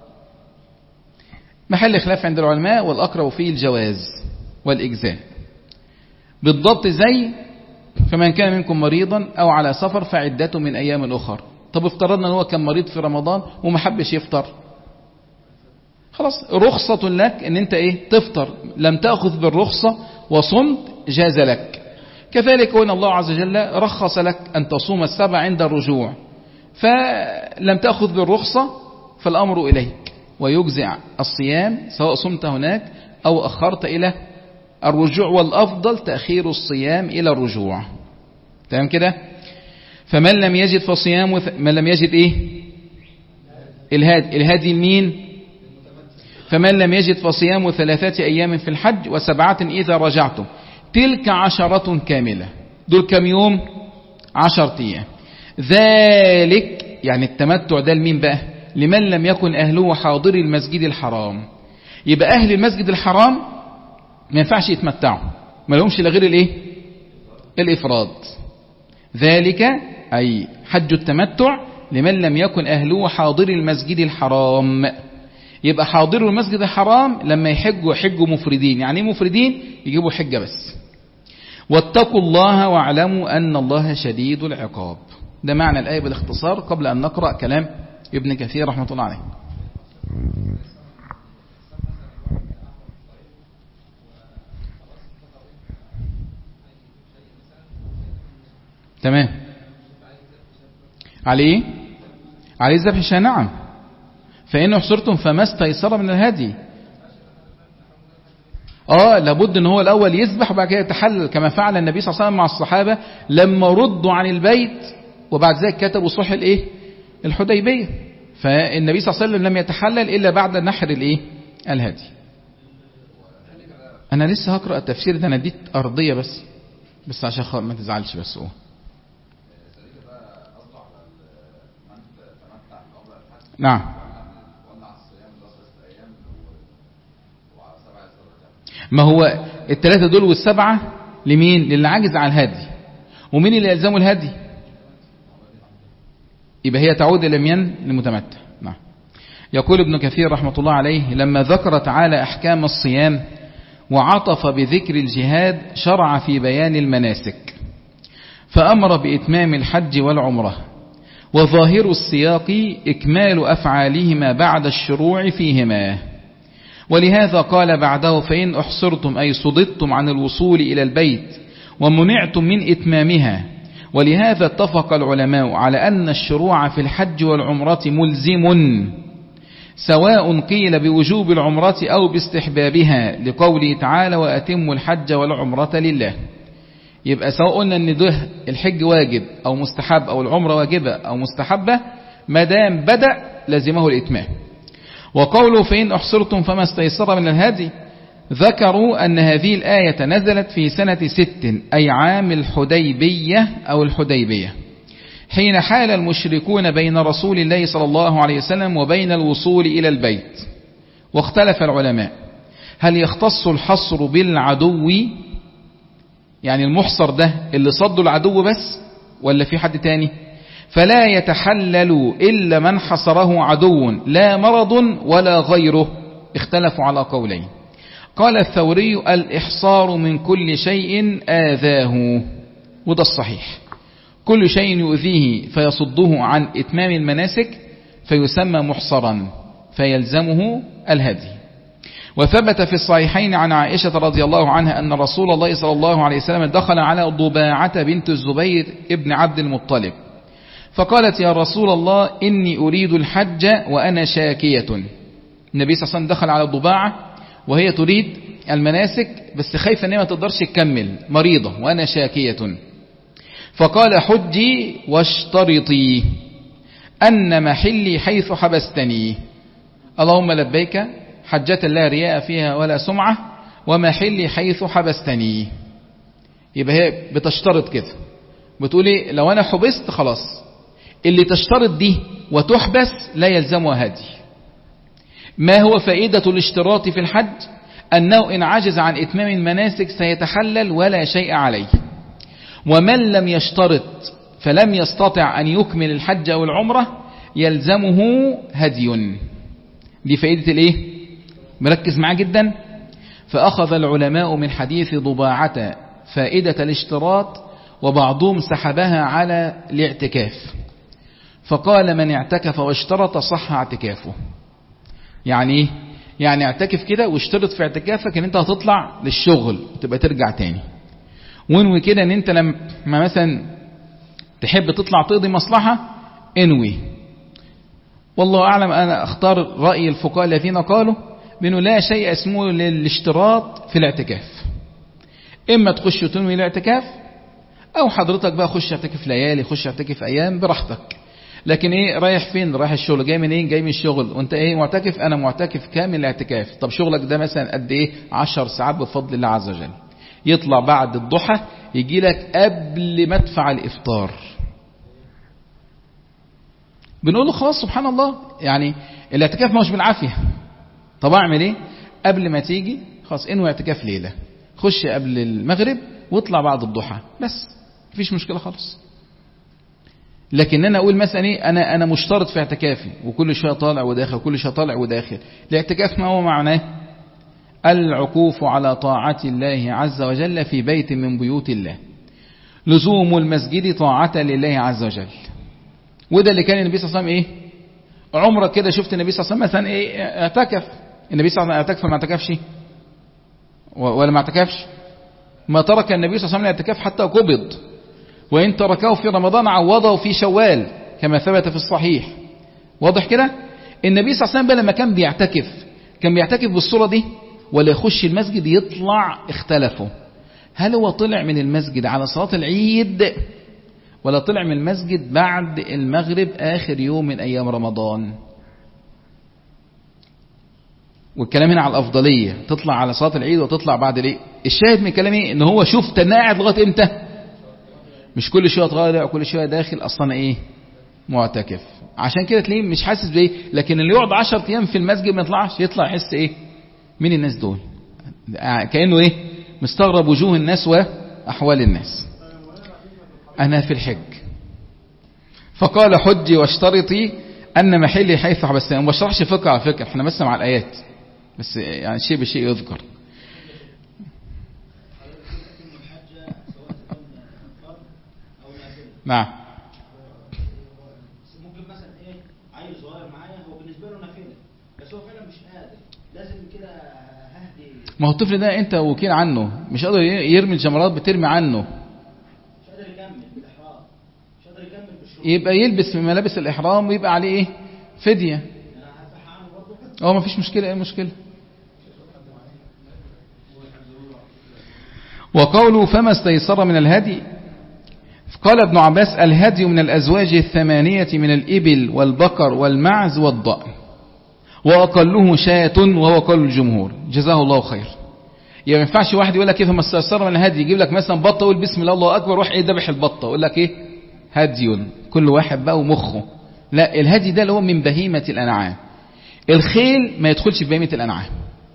محل خلاف عند العلماء، والاقرب فيه الجواز والاجزاء بالضبط. زي فمن كان منكم مريضا او على سفر فعدته من ايام اخر. طب افترضنا ان هو كان مريض في رمضان وما حبش يفطر، خلاص رخصة لك ان انت ايه تفطر، لم تأخذ بالرخصة وصمت جاز لك. كذلك وان الله عز وجل رخص لك ان تصوم السبع عند الرجوع، فلم تأخذ بالرخصة فالامر اليك ويجزئ الصيام سواء صمت هناك او اخرت الى الرجوع، والافضل تأخير الصيام الى الرجوع. تمام كده؟ فمن لم يجد فصيام وث... من لم يجد ايه الهادي. الهادي لمين؟ فمن لم يجد فصيام ثلاثة ايام في الحج وسبعة اذا رجعتم تلك عشرة كاملة. دول كم يوم؟ عشرة ايام. ذلك يعني التمتع ده لمين بقى؟ لمن لم يكن اهله حاضر المسجد الحرام. يبقى اهل المسجد الحرام ما ينفعش يتمتعوا، ما لهمش الا غير الايه الافراد. ذلك أي حج التمتع لمن لم يكن أهله حاضر المسجد الحرام. يبقى حاضر المسجد الحرام لما يحجوا يحجوا مفردين. يعني ايه مفردين؟ يجيبوا حجة بس. واتقوا الله واعلموا أن الله شديد العقاب. ده معنى الآية بالاختصار قبل أن نقرأ كلام ابن كثير رحمة الله عليه. تمام. عليه عليه الذبح شاة. نعم، فإن حصرتم فما استيسر من الهدي. اه لابد ان هو الاول يذبح وبعد كده يتحلل، كما فعل النبي صلى الله عليه وسلم مع الصحابة لما ردوا عن البيت وبعد ذلك كتبوا صلح الايه الحديبية. فالنبي صلى الله عليه وسلم لم يتحلل الا بعد نحر الايه الهدي. انا لسه هقرأ التفسير ده، انا اديت ارضية بس بس عشان ما تزعلش بس. هو نعم ما هو الثلاثة دول والسبعة لمين؟ للي عاجز على الهدي. ومين اللي يلزمه الهدي؟ يبقى هي تعود إلى من المتمتع. نعم. يقول ابن كثير رحمة الله عليه لما ذكر تعالى أحكام الصيام وعطف بذكر الجهاد شرع في بيان المناسك فأمر بإتمام الحج والعمرة، وظاهر السياق إكمال أفعالهما بعد الشروع فيهما، ولهذا قال بعده فإن أحصرتم أي صددتم عن الوصول إلى البيت ومنعتم من إتمامها. ولهذا اتفق العلماء على أن الشروع في الحج والعمرة ملزم، سواء قيل بوجوب العمرة أو باستحبابها، لقوله تعالى وأتموا الحج والعمرة لله. يبقى سواء قلنا أن ده الحج واجب أو مستحب أو العمرة واجبة أو مستحبة، مدام بدأ لازمه الإتمام. وقوله فإن أحصرتم فما استيسر من الهدي، ذكروا أن هذه الآية نزلت في سنة ست أي عام الحديبية أو الحديبية، حين حال المشركون بين رسول الله صلى الله عليه وسلم وبين الوصول إلى البيت. واختلف العلماء هل يختص الحصر بالعدو، يعني المحصر ده اللي صدوا العدو بس، ولا في حد تاني؟ فلا يتحلل إلا من حصره عدو لا مرض ولا غيره. اختلفوا على قولين. قال الثوري الإحصار من كل شيء آذاه، وده الصحيح، كل شيء يؤذيه فيصده عن إتمام المناسك فيسمى محصرا فيلزمه الهدي. وثبت في الصحيحين عن عائشة رضي الله عنها أن رسول الله صلى الله عليه وسلم دخل على ضباعة بنت الزبير ابن عبد المطلب فقالت يا رسول الله إني أريد الحج وأنا شاكية. النبي صلى الله عليه وسلم دخل على ضباعة وهي تريد المناسك بس خايفة أنها ما تقدرش تكمل، مريضة وأنا شاكية. فقال حجي واشترطي أن محلي حيث حبستني، اللهم لبيك حجة لا رياء فيها ولا سمعة ومحلي حيث حبستني. يبقى هي بتشترط كده، بتقولي لو أنا حبست خلاص، اللي تشترط دي وتحبس لا يلزمها هدي. ما هو فائدة الاشتراط في الحج؟ أنه إن عجز عن إتمام المناسك سيتحلل ولا شيء عليه. ومن لم يشترط فلم يستطع أن يكمل الحج أو العمرة يلزمه هدي. دي فائدة الإيه؟ مركز معاه جدا. فأخذ العلماء من حديث ضباعة فائدة الاشتراط، وبعضهم سحبها على الاعتكاف، فقال من اعتكف واشترط صح اعتكافه. يعني ايه؟ يعني اعتكف كده واشترط في اعتكافك ان انت هتطلع للشغل وتبقى ترجع تاني، وانوي كده ان انت لما مثلا تحب تطلع تقضي مصلحة انوي. والله اعلم، انا اختار رأي الفقهاء الذين قالوا بانه لا شيء اسمه للاشتراط في الاعتكاف، اما تخش تنوي الاعتكاف او حضرتك بقى خش اعتكف ليالي، خش اعتكف ايام براحتك. لكن ايه رايح فين؟ رايح الشغل. جاي من ايه؟ جاي من الشغل. وانت ايه معتكف؟ انا معتكف كامل الاعتكاف. طب شغلك ده مثلا قد ايه؟ عشر ساعات بفضل الله عز وجل. يطلع بعد الضحى يجي لك قبل مدفع الافطار، بنقول له خلاص سبحان الله، يعني الاعتكاف مش بالعافيه. طب اعمل ايه؟ قبل ما تيجي خلاص انوي اعتكاف ليله، خش قبل المغرب واطلع بعد الضحى، بس مفيش مشكله خالص. لكن انا اقول مثلا ايه، انا انا مشترط في اعتكافي وكل شويه طالع وداخل وكل شويه طالع وداخل. الاعتكاف ما هو معناه؟ العكوف على طاعه الله عز وجل في بيت من بيوت الله، لزوم المسجد طاعه لله عز وجل. وده اللي كان النبي صلى الله عليه وسلم ايه؟ عمره كده شفت النبي صلى الله عليه وسلم مثلا ايه؟ اعتكف. النبي صلى الله عليه وسلم اعتكف ما اعتكفش ولا ما اعتكفش؟ ما ترك النبي صلى الله عليه وسلم الاعتكاف حتى قبض، وإن تركه في رمضان عوضه في شوال كما ثبت في الصحيح. واضح كده؟ النبي صلى الله عليه وسلم لما كان بيعتكف كان بيعتكف بالصورة دي ولا يخش المسجد يطلع؟ اختلفوا. هل هو طلع من المسجد على صلاة العيد ولا طلع من المسجد بعد المغرب آخر يوم من أيام رمضان؟ والكلام هنا على الأفضلية، تطلع على صلاة العيد وتطلع بعد الايه؟ الشاهد من كلامي ان هو شوف تناعد لغاية امتى؟ مش كل شويه طالع وكل شويه داخل، اصلا ايه؟ معتكف. عشان كده تلاقيه مش حاسس بايه. لكن اللي يقعد عشرة ايام في المسجد ما يطلعش، يطلع يحس ايه؟ مين الناس دول؟ كانه ايه؟ مستغرب وجوه الناس واحوال الناس. انا في الحج. فقال حجي واشترطي أن محلي حيث حبستني. ما بشرحش فقه على فكرة، احنا بس مع الآيات بس، يعني شيء بشيء يذكر. نعم. ممكن مثلا ايه عيل صغير معايا هو بالنسبه له نافله، بس هو فعلا مش قادر، لازم كده ههدي. ما هو الطفل ده انت وكيل عنه، مش قادر يرمي الجمرات بترمي عنه، مش قادر يكمل بالاحرام، مش قادر يكمل بالشروط، يبقى يلبس من ملابس الإحرام ويبقى عليه ايه فدية. انا هفتح عنه برضه. اه ما فيش مشكلة، ايه المشكلة؟ وقوله فما استيسر من الهدي، قال ابن عباس الهدي من الأزواج الثمانية من الإبل والبقر والمعز والضأن، وأقله شاة وهو قول الجمهور جزاه الله خير. يعني ما ينفعش واحد يقول لك كيف ما استيسر من الهدي، يجيب لك مثلا بطة يقول بسم الله الله أكبر روح ايه ذبح البطة، يقول لك ايه هدي، كل واحد بقى ومخه. لا، الهدي ده اللي هو من بهيمة الأنعام. الخيل ما يدخلش في بهيمة الأنعام.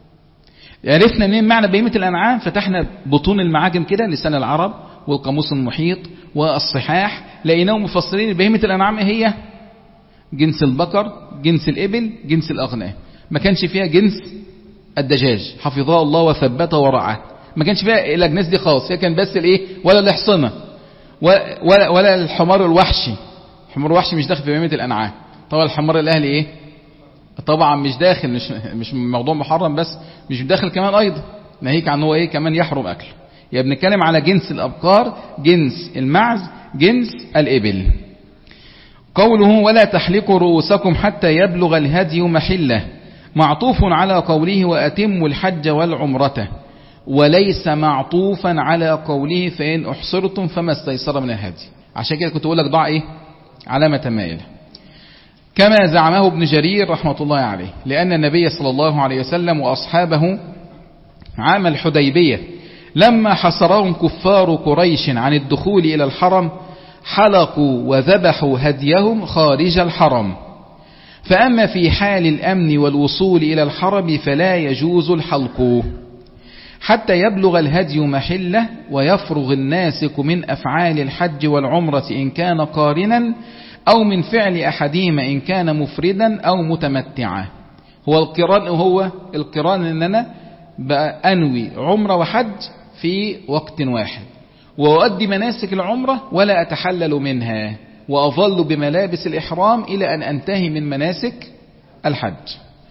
عرفنا منين معنى بهيمة الأنعام؟ فتحنا بطون المعاجم كده، لسان العرب والقاموس المحيط والصحاح، لقيناهم مفسرين بهيمة الأنعام هي جنس البقر، جنس الإبل، جنس الأغنام. ما كانش فيها جنس الدجاج حفظه الله وثبته ورعاه، ما كانش فيها الأجناس دي خالص، هي كان بس الإيه، ولا الحصنة ولا, ولا الحمار الوحشي. الحمار الوحشي مش داخل في بهيمة الأنعام. طبعا الحمار الأهلي إيه طبعا مش داخل، مش مش موضوع محرم بس، مش داخل كمان أيضا، ناهيك عن هو إيه كمان يحرم أكله. يعني بنتكلم على جنس الأبقار، جنس المعز، جنس الإبل. قوله ولا تحلقوا رؤوسكم حتى يبلغ الهدي محله، معطوف على قوله وأتموا الحج والعمرة، وليس معطوفا على قوله فإن أحصرتم فما استيسر من الهدي. عشان كده كنت أقول لك ضع إيه علامة مائلة، كما زعمه ابن جرير رحمة الله عليه، لأن النبي صلى الله عليه وسلم وأصحابه عام الحديبية لما حصرهم كفار قريش عن الدخول إلى الحرم حلقوا وذبحوا هديهم خارج الحرم، فأما في حال الأمن والوصول إلى الحرم فلا يجوز الحلق حتى يبلغ الهدي محله ويفرغ الناسك من أفعال الحج والعمرة إن كان قارنا، أو من فعل أحدهما إن كان مفردا أو متمتعا. هو القران، هو القران إن أنا بأنوي عمرة وحج في وقت واحد، وأؤدي مناسك العمرة ولا أتحلل منها، وأظل بملابس الإحرام إلى أن أنتهي من مناسك الحج.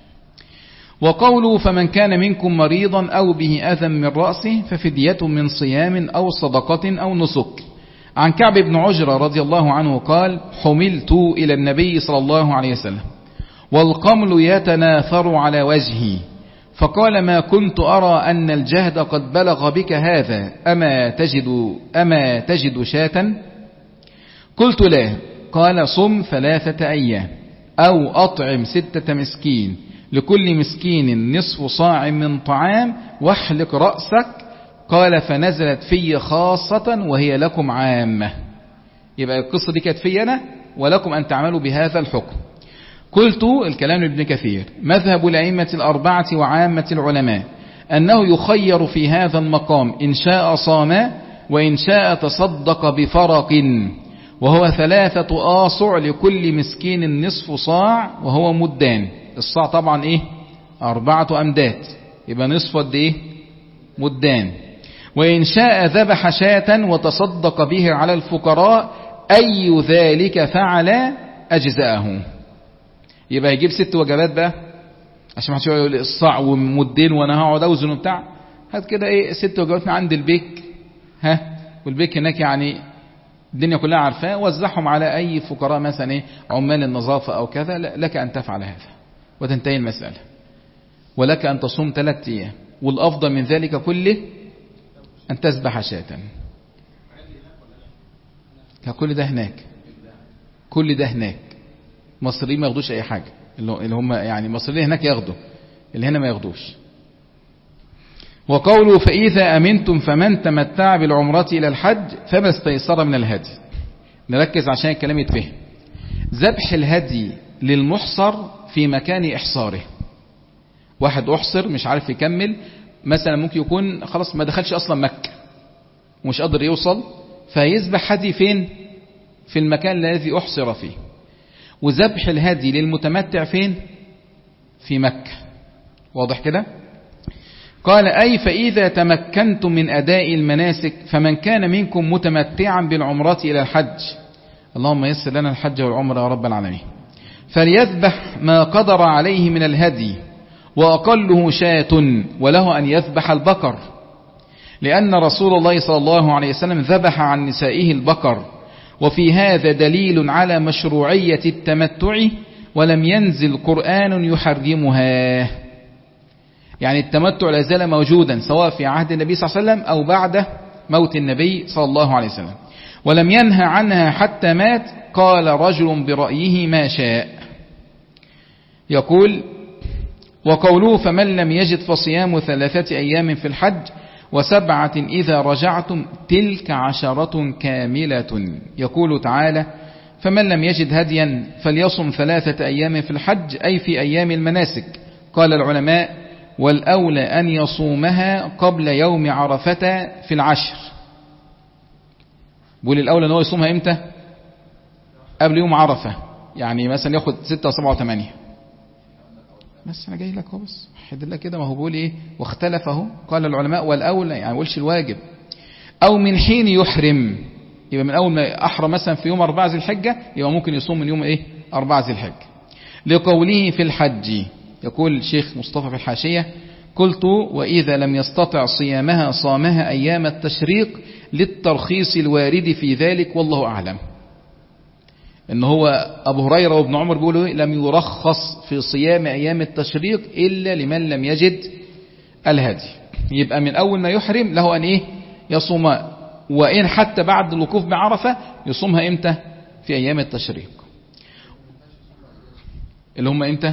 وقوله فمن كان منكم مريضا أو به أذى من رأسه ففدية من صيام أو صدقة أو نسك. عن كعب بن عجرة رضي الله عنه قال حملت إلى النبي صلى الله عليه وسلم والقمل يتناثر على وجهي، فقال ما كنت أرى أن الجهد قد بلغ بك هذا، أما تجد, أما تجد شاة؟ قلت لا. قال صم ثلاثة أيام أو أطعم ستة مسكين، لكل مسكين نصف صاع من طعام، واحلق رأسك. قال فنزلت في خاصة وهي لكم عامة. يبقى القصة دي كانت في أنا ولكم أن تعملوا بهذا الحكم. قلت الكلام ابن كثير مذهب الأئمة الأربعة وعامة العلماء أنه يخير في هذا المقام إن شاء صام وإن شاء تصدق بفرق، وهو ثلاثة آصع لكل مسكين نصف صاع وهو مدان. الصاع طبعا إيه أربعة أمداد، يبقى نصف قد إيه مدان. وإن شاء ذبح شاة وتصدق به على الفقراء أي ذلك فعل أجزاءه. يبقى يجيب ست وجبات بقى، عشان ما حدش يقول الصاع ومدين وانا هقعد اوزن وبتاع. هات كده ايه ست وجبات من عند البيك، ها والبيك هناك يعني الدنيا كلها عارفاه، وزعهم على اي فقراء مثلا ايه عمال النظافه او كذا. لك ان تفعل هذا وتنتهي المساله، ولك ان تصوم ثلاث ايام، والافضل من ذلك كله ان تذبح شاة. كل ده هناك، كل ده هناك. مصريين ما ياخدوش اي حاجة، اللي هم يعني مصريين هناك ياخدوا، اللي هنا ما ياخدوش. وقوله فإذا أمنتم فمن تمتع بالعمرة إلى الحج فما استيسر من الهدي. نركز عشان الكلام يتفهم. ذبح الهدي للمحصر في مكان إحصاره. واحد أحصر مش عارف يكمل، مثلا ممكن يكون خلاص ما دخلش أصلا مكة ومش قادر يوصل، فيذبح هدي فين في المكان الذي أحصر فيه، وذبح الهدي للمتمتع فين؟ في مكة. واضح كده؟ قال أي فإذا تمكنتم من أداء المناسك فمن كان منكم متمتعا بالعمرة إلى الحج، اللهم يسر لنا الحج والعمرة يا رب العالمين، فليذبح ما قدر عليه من الهدي وأقله شاة، وله أن يذبح البقر، لأن رسول الله صلى الله عليه وسلم ذبح عن نسائه البقر، وفي هذا دليل على مشروعية التمتع، ولم ينزل قرآن يحرمها. يعني التمتع لا زال موجودا سواء في عهد النبي صلى الله عليه وسلم أو بعد موت النبي صلى الله عليه وسلم، ولم ينهى عنها حتى مات. قال رجل برأيه ما شاء. يقول وقوله فمن لم يجد فصيام ثلاثة أيام في الحج وسبعة إذا رجعتم تلك عشرة كاملة. يقول تعالى فمن لم يجد هديا فليصم ثلاثة أيام في الحج أي في أيام المناسك. قال العلماء والأولى أن يصومها قبل يوم عرفة في العشر. بقول الأولى أنه يصومها إمتى؟ قبل يوم عرفة، يعني مثلا ياخد ستة وسبعة وثمانية. بس أنا جاي لك هو بس حد الله كده، ما هو بيقول إيه واختلفه. قال العلماء والأولى يعني ما يقولش الواجب، أو من حين يحرم، يبقى من أول ما أحرم مثلا في يوم أربعة ذي الحجة يبقى ممكن يصوم من يوم إيه أربعة ذي الحجة. لقوله في الحج، يقول الشيخ مصطفى في الحاشية قلت وإذا لم يستطع صيامها صامها أيام التشريق للترخيص الوارد في ذلك والله أعلم. إن هو أبو هريرة وابن عمر بيقولوا لم يرخص في صيام أيام التشريق إلا لمن لم يجد الهدي. يبقى من أول ما يحرم له أن إيه يصوم، وإن حتى بعد الوقوف بعرفة يصومها إمتى؟ في أيام التشريق اللي هم إمتى؟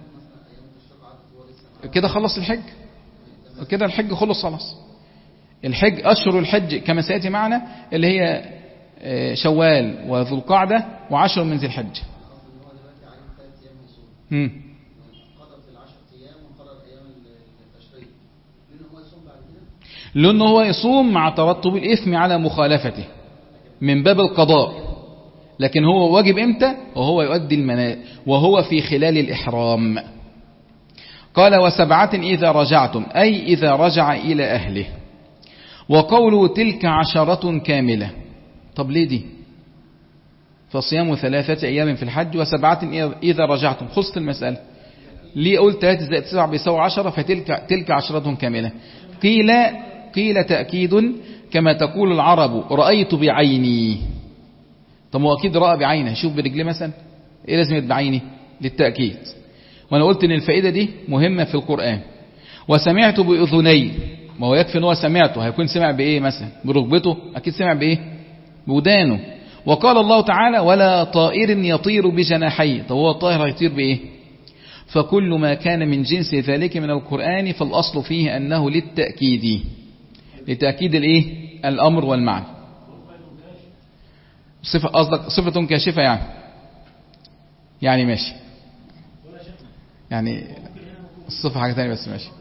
كده خلص الحج، كده الحج خلص خلاص. الحج أشهر الحج كما سيأتي معنا اللي هي شوال وذو القعدة وعشر من ذي الحج. امم لأنه هو يصوم مع ترتب الإثم على مخالفته من باب القضاء، لكن هو واجب إمتى؟ وهو يؤدي المناسك وهو في خلال الإحرام. قال وسبعة إذا رجعتم أي إذا رجع إلى أهله. وقوله تلك عشرة كاملة، طب ليه دي؟ فصيام ثلاثة أيام في الحج وسبعة إذا رجعتم، خلصت المسألة. ليه قلت ثلاثة زائد تسعة بيساوي عشرة فتلك تلك عشرة كاملة؟ قيل قيل تأكيد كما تقول العرب رأيت بعيني. طب هو أكيد رأى بعينه، شوف برجليه مثلا، إيه لازم بعيني؟ للتأكيد. وأنا قلت إن الفائدة دي مهمة في القرآن. وسمعت بأذني، ما هو يكفي إن هو سمعته، هيكون سمع بإيه مثلا؟ بركبته؟ أكيد سمع بإيه؟ بودانه. وقال الله تعالى ولا طائر يطير بجناحيه، طب هو الطائر هيطير بإيه؟ فكل ما كان من جنس ذلك من القرآن فالأصل فيه أنه للتأكيد، لتأكيد الإيه؟ الأمر والمعنى. صفة قصدك صفة كاشفة يعني يعني ماشي، يعني الصفة حاجة ثانية بس ماشي.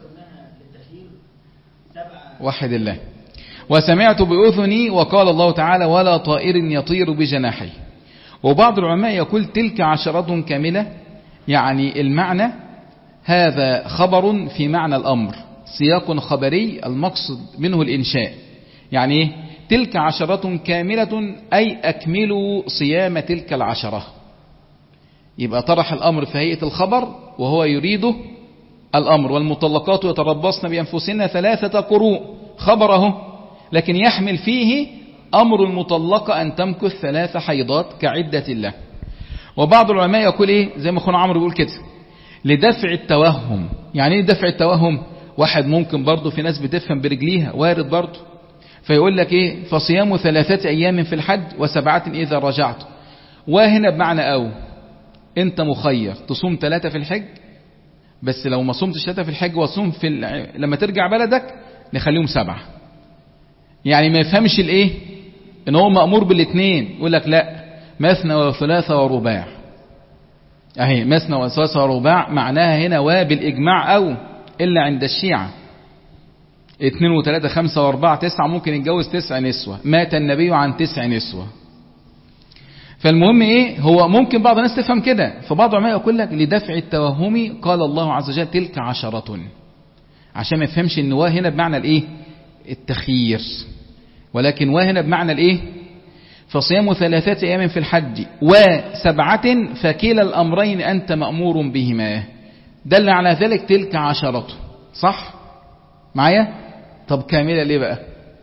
وحد الله. وسمعت بأذني وقال الله تعالى ولا طائر يطير بجناحيه. وبعض العلماء يقول تلك عشرة كاملة، يعني المعنى هذا خبر في معنى الأمر، سياق خبري المقصد منه الإنشاء. يعني إيه؟ تلك عشرة كاملة أي أكملوا صيام تلك العشرة. يبقى طرح الأمر في هيئة الخبر وهو يريده الأمر. والمطلقات يتربصن بأنفسهن ثلاثة قروء، خبره لكن يحمل فيه أمر المطلقة أن تمكث ثلاث حيضات كعدة الله. وبعض العلماء يقول إيه زي ما أخونا عمرو بيقول كده لدفع التوهم. يعني إيه دفع التوهم؟ واحد ممكن برضه في ناس بتفهم برجليها، وارد برضه، فيقول لك إيه فصيام ثلاثة أيام في الحج وسبعة إذا رجعت. وهنا بمعنى أو أنت مخير تصوم ثلاثة في الحج، بس لو ما صمتش ثلاثة في الحج وصوم في ال... لما ترجع بلدك نخليهم سبعة. يعني ما يفهمش الإيه إن هو مأمور بالاثنين، يقول لك لا مثنى وثلاثة ورباع. أهي مثنى وثلاثة ورباع معناها هنا وبالإجماع، أو إلا عند الشيعة اثنين وثلاثة خمسة واربعة تسعة، ممكن يتجوز تسع نسوة. مات النبي عن تسع نسوة. فالمهم ايه، هو ممكن بعض الناس تفهم كده، فبعض العلماء يقول لك لدفع التوهم قال الله عز وجل تلك عشرة، عشان ما يفهمش ان وا هنا بمعنى الايه التخيير، ولكن وا هنا بمعنى الايه فصيام ثلاثة ايام في الحج وسبعة فكلا الامرين انت مأمور بهما، دل على ذلك تلك عشرة. صح معايا؟ طب كاملة ليه بقى؟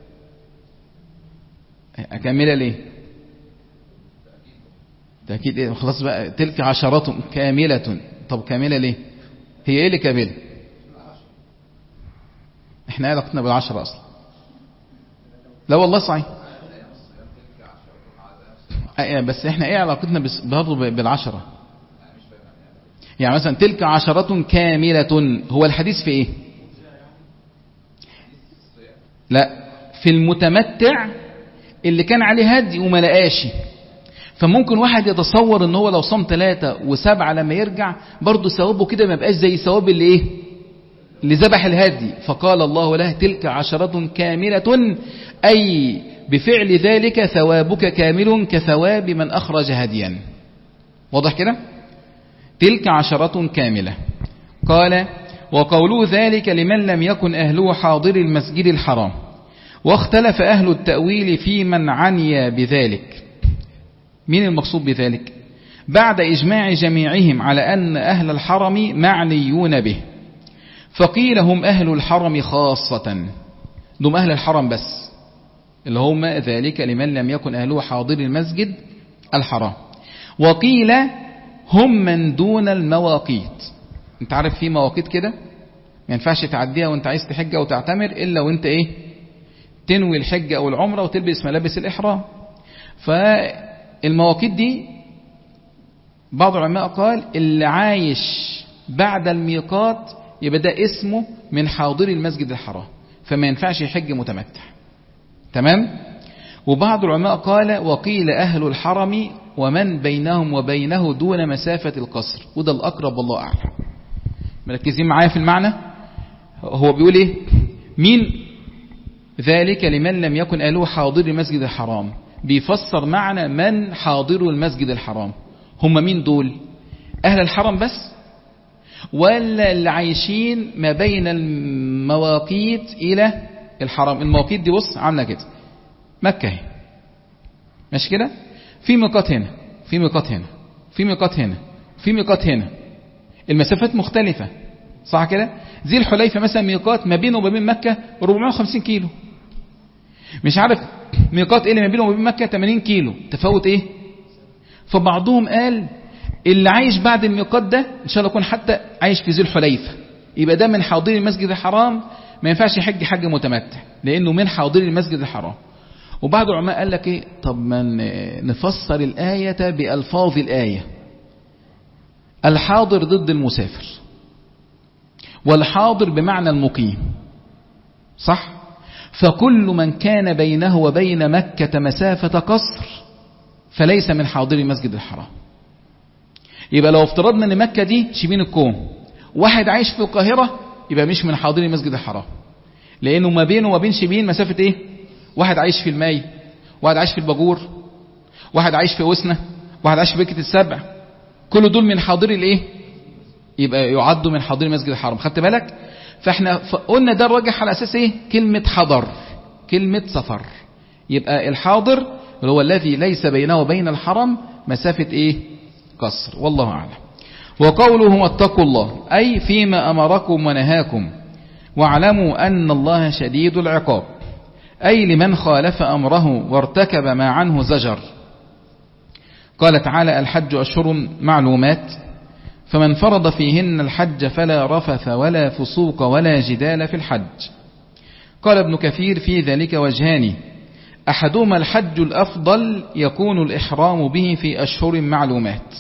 كاملة ليه؟ تأكيد ايه؟ خلاص بقى تلك عشرة كاملة. طب كاملة ليه؟ هي ايه اللي كاملة؟ احنا ايه علاقتنا بالعشرة اصلا؟ لا والله صحيح، بس احنا ايه علاقتنا برضه بالعشرة؟ يعني مثلا تلك عشرة كاملة، هو الحديث في ايه؟ لا، في المتمتع اللي كان عليه هدي وما لقاش. فممكن واحد يتصور ان هو لو صام ثلاثة وسبعة لما يرجع برضه ثوابه كده ما يبقاش زي ثواب اللي ايه اللي ذبح الهدي، فقال الله له تلك عشرة كاملة، اي بفعل ذلك ثوابك كامل كثواب من اخرج هديا. واضح كده؟ تلك عشرة كاملة. قال وقوله ذلك لمن لم يكن أهله حاضر المسجد الحرام، واختلف أهل التأويل في من عني بذلك. مين المقصود بذلك؟ بعد إجماع جميعهم على أن أهل الحرم معنيون به، فقيل هم أهل الحرم خاصة، دم أهل الحرم بس، اللي هم ذلك لمن لم يكن أهله حاضر المسجد الحرام. وقيل هم من دون المواقيت. انت عارف في مواقيت كده ما ينفعش تعديها وانت عايز تحج او تعتمر الا وانت ايه تنوي الحج او العمره وتلبس ملابس الاحرام. فالمواقيت دي بعض العلماء قال اللي عايش بعد الميقات يبقى ده اسمه من حاضر المسجد الحرام، فما ينفعش يحج متمتع. تمام؟ وبعض العلماء قال وقيل أهل الحرم ومن بينهم وبينه دون مسافة القصر، وده الأقرب والله أعلم. مركزين معايا في المعنى؟ هو بيقول إيه؟ مين ذلك لمن لم يكن أهله حاضر المسجد الحرام؟ بيفسر معنى من حاضر المسجد الحرام. هم مين دول؟ أهل الحرم بس؟ ولا اللي عايشين ما بين المواقيت إلى الحرم؟ المواقيت دي بص عاملة كده، مكة هي ماشي كده، في ميقات هنا، في ميقات هنا، في ميقات هنا، في ميقات هنا، المسافات مختلفة صح كده. ذي الحليفة مثلا ميقات ما بينه وبين مكة أربعمائة وخمسين كيلو، مش عارف ميقات ايه اللي ما بينه وبين مكة ثمانين كيلو، تفاوت ايه. فبعضهم قال اللي عايش بعد الميقات ده ان شاء الله يكون حتى عايش في ذي الحليفة يبقى ده من حاضر المسجد الحرام، ما ينفعش يحج حج متمتع لانه من حاضر المسجد الحرام. وبعض العلماء قال لك ايه، طب ما نفسر الآية بألفاظ الآية. الحاضر ضد المسافر، والحاضر بمعنى المقيم صح. فكل من كان بينه وبين مكة مسافة قصر فليس من حاضر المسجد الحرام. يبقى لو افترضنا ان مكة دي شبين الكوم، واحد عايش في القاهرة يبقى مش من حاضر المسجد الحرام، لانه ما بينه وبين شبين مسافة ايه، واحد عايش في الماي، واحد عايش في الباجور، واحد عايش في وسنة، واحد عايش في بكة السبع، كل دول من حاضر الايه، يبقى يعدوا من حاضر المسجد الحرام. خدت بالك؟ فاحنا قلنا ده الراجح على اساس ايه، كلمة حضر، كلمة سفر. يبقى الحاضر اللي هو الذي ليس بينه وبين الحرم مسافة ايه، قصر. والله اعلم. وقوله واتقوا الله اي فيما امركم ونهاكم واعلموا ان الله شديد العقاب، أي لمن خالف أمره وارتكب ما عنه زجر. قال تعالى الحج أشهر معلومات، فمن فرض فيهن الحج فلا رفث ولا فسوق ولا جدال في الحج. قال ابن كثير في ذلك وجهان، أحدهما الحج الأفضل يكون الإحرام به في أشهر معلومات.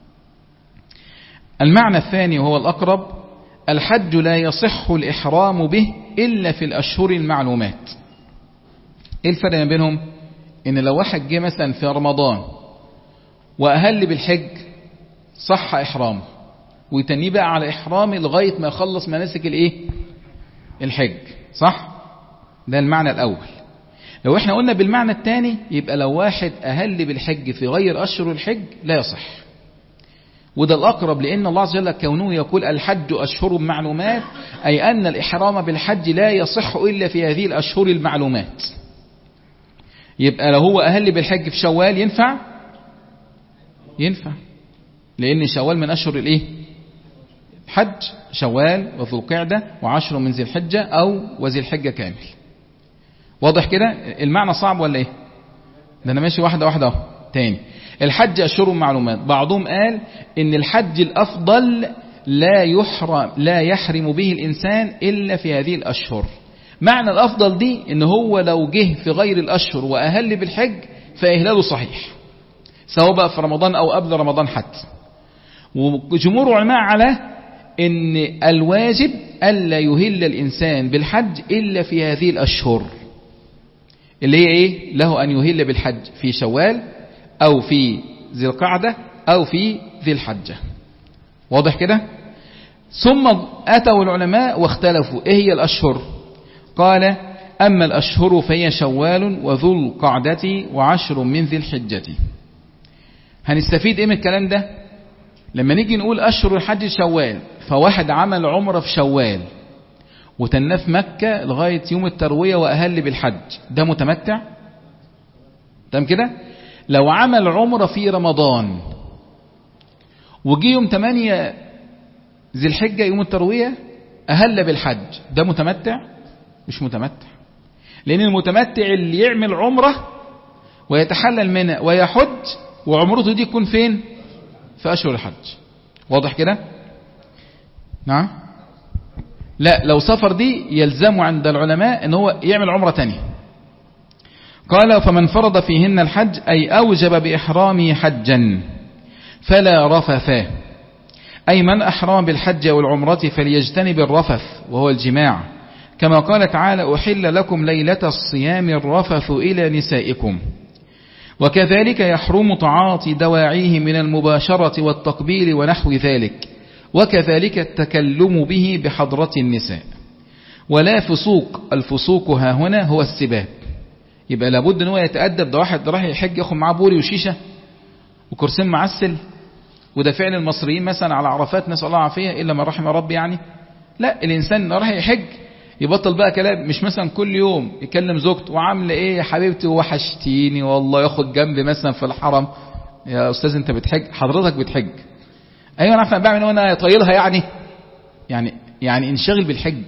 المعنى الثاني وهو الأقرب، الحج لا يصح الإحرام به إلا في الأشهر المعلومات. ايه الفرق ما بينهم؟ ان لو واحد جه مثلا في رمضان واهل بالحج صح احرامه ويتنيه بقى على احرامه لغايه ما يخلص مناسك الايه، الحج صح. ده المعنى الاول. لو احنا قلنا بالمعنى الثاني يبقى لو واحد أهل بالحج في غير أشهر الحج لا يصح، وده الأقرب، لأن الله عز وجل كونه يقول الحج أشهر معلومات، أي أن الإحرام بالحج لا يصح إلا في هذه الأشهر المعلومات. يبقى لو هو أهل بالحج في شوال ينفع ينفع لأن شوال من أشهر الإيه؟ حج، شوال وذو القعدة وعشر من ذي الحجة أو وذي الحجة كامل. واضح كده المعنى صعب ولا إيه؟ ده أنا ماشي واحدة واحدة اهو. تاني، الحج أشهر معلومات، بعضهم قال إن الحج الأفضل لا يحرم لا يحرم به الإنسان إلا في هذه الأشهر. معنى الأفضل دي إن هو لو جه في غير الأشهر وأهل بالحج فإهلاله صحيح، سواء بقى في رمضان أو قبل رمضان حتى. وجمهور العلماء على إن الواجب ألا يهل الإنسان بالحج إلا في هذه الأشهر، اللي هي إيه؟ له أن يهل بالحج في شوال أو في ذي القعدة أو في ذي الحجة. واضح كده؟ ثم أتوا العلماء واختلفوا إيه هي الأشهر؟ قال أما الأشهر فهي شوال وذو القعدة وعشر من ذي الحجة. هنستفيد إيه من الكلام ده؟ لما نيجي نقول أشهر الحج شوال، فواحد عمل عمرة في شوال وتناه في مكة لغاية يوم التروية وأهل بالحج، ده متمتع؟ تمام كده؟ لو عمل عمرة في رمضان وجي يوم ثمانية ذي الحجة يوم التروية أهل بالحج، ده متمتع؟ مش متمتع، لأن المتمتع اللي يعمل عمرة ويتحلل منها ويحج وعمرته دي تكون فين؟ في أشهر الحج. واضح كده؟ نعم؟ لا، لو سفر دي يلزم عند العلماء ان هو يعمل عمرة تانية. قال فمن فرض فيهن الحج أي أوجب بإحرامه حجا فلا رفث، أي من أحرم بالحج والعمرة فليجتنب الرفث وهو الجماع، كما قال تعالى أحل لكم ليلة الصيام الرفث إلى نسائكم. وكذلك يحرم تعاطي دواعيه من المباشرة والتقبيل ونحو ذلك، وكذلك التكلم به بحضرة النساء. ولا فسوق، الفسوق ها هنا هو السباب. يبقى لابد ان هو يتأدب. ده واحد راح يحج ياخد معاه بوري وشيشة وكرسين معسل، وده فعل المصريين مثلا على عرفات، نسأل الله العافية إلا ما رحم ربي يعني. لا، الإنسان راح يحج يبطل بقى كلام، مش مثلا كل يوم يكلم زوجته وعامله ايه يا حبيبتي وحشتيني والله، ياخد جنب مثلا في الحرم، يا أستاذ أنت بتحج؟ حضرتك بتحج؟ أيوة أنا عارف أنا بعمل وانا يطيلها يعني يعني يعني انشغل بالحج.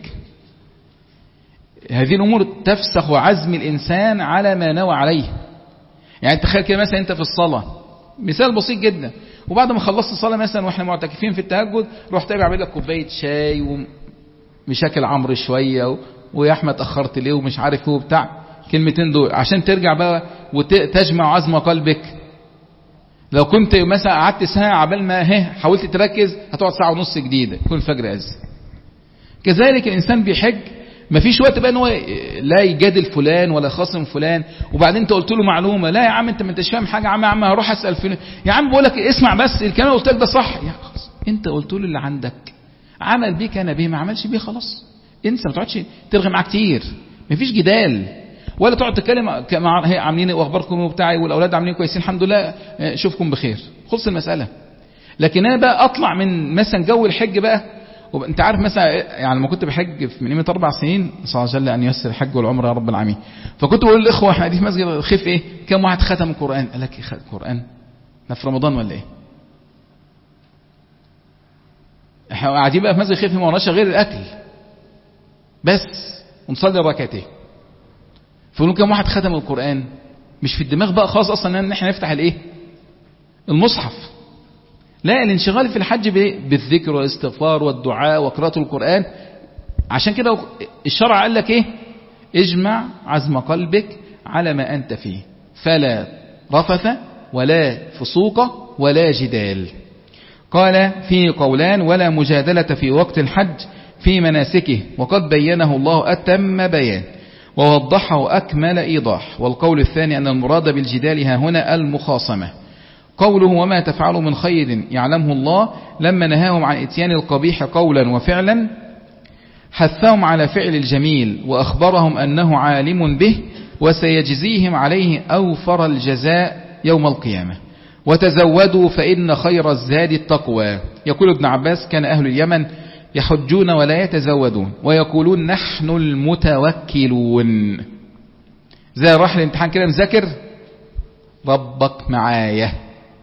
هذه الأمور تفسخ عزم الإنسان على ما نوى عليه. يعني تخيل كده مثلا أنت في الصلاة، مثال بسيط جدا، وبعد ما خلصت الصلاة مثلا واحنا معتكفين في التهجد، رحت تابع عامل لك كوباية شاي ومشاكل عمرو شوية و... ويا أحمد اتأخرت ليه ومش عارف هو بتاع كلمتين دول عشان ترجع بقى وتجمع عزم قلبك. لو كنت مثلا قعدت ساعة عبال ما هه حاولت تركز، هتقعد ساعة ونص جديدة كل الفجر أذن. كذلك الإنسان بيحج مفيش وقت بقى ان هو لا يجادل فلان ولا خاصم فلان، وبعدين انت قلت له معلومه، لا يا عم انت ما انتش فاهم حاجه، يا عم يا عم هروح اسال فلان، يا عم بقول لك اسمع بس الكلام اللي قلت لك ده صح، يا خلاص انت قلت له اللي عندك، عمل بيه كان بيه، ما عملش بيه خلاص انسى، ما تقعدش ترغي معاه كتير، مفيش جدال، ولا تقعد تتكلم مع هي عاملين ايه واخباركم وبتاعي والاولاد عاملين كويسين الحمد لله اشوفكم بخير، خلص المساله. لكن انا بقى اطلع من مثلا جو الحج بقى، وانت عارف مثلا يعني لما كنت بحج من قيمه اربع سنين، صلى الله عليه وسلم ان ييسر الحج والعمره يا رب العالمين، فكنت بقول للاخوه احنا في مسجد الخيف ايه كم واحد ختم القران؟ قال لك ايه القران؟ احنا في رمضان ولا ايه؟ احنا قاعدين بقى في مسجد الخيف ما وراناش غير الاكل بس ونصلي ركعتين، فقولوا كم واحد ختم القران؟ مش في الدماغ بقى خالص اصلا ان احنا نفتح الايه؟ المصحف. لا، الانشغال في الحج بالذكر والاستغفار والدعاء وقراءة القرآن. عشان كده الشرع قال لك ايه؟ اجمع عزم قلبك على ما أنت فيه، فلا رفث ولا فسوق ولا جدال. قال فيه قولان: ولا مجادلة في وقت الحج في مناسكه، وقد بينه الله أتم بيان ووضحه أكمل إيضاح. والقول الثاني أن المراد بالجدال ها هنا المخاصمة. قوله وما تفعل من خير يعلمه الله، لما نهاهم عن اتيان القبيح قولا وفعلا حثهم على فعل الجميل وأخبرهم أنه عالم به، وسيجزيهم عليه أوفر الجزاء يوم القيامة. وتزودوا فإن خير الزاد التقوى. يقول ابن عباس كان أهل اليمن يحجون ولا يتزودون ويقولون نحن المتوكلون. زي راح الامتحان كده مذاكر ربك معايا،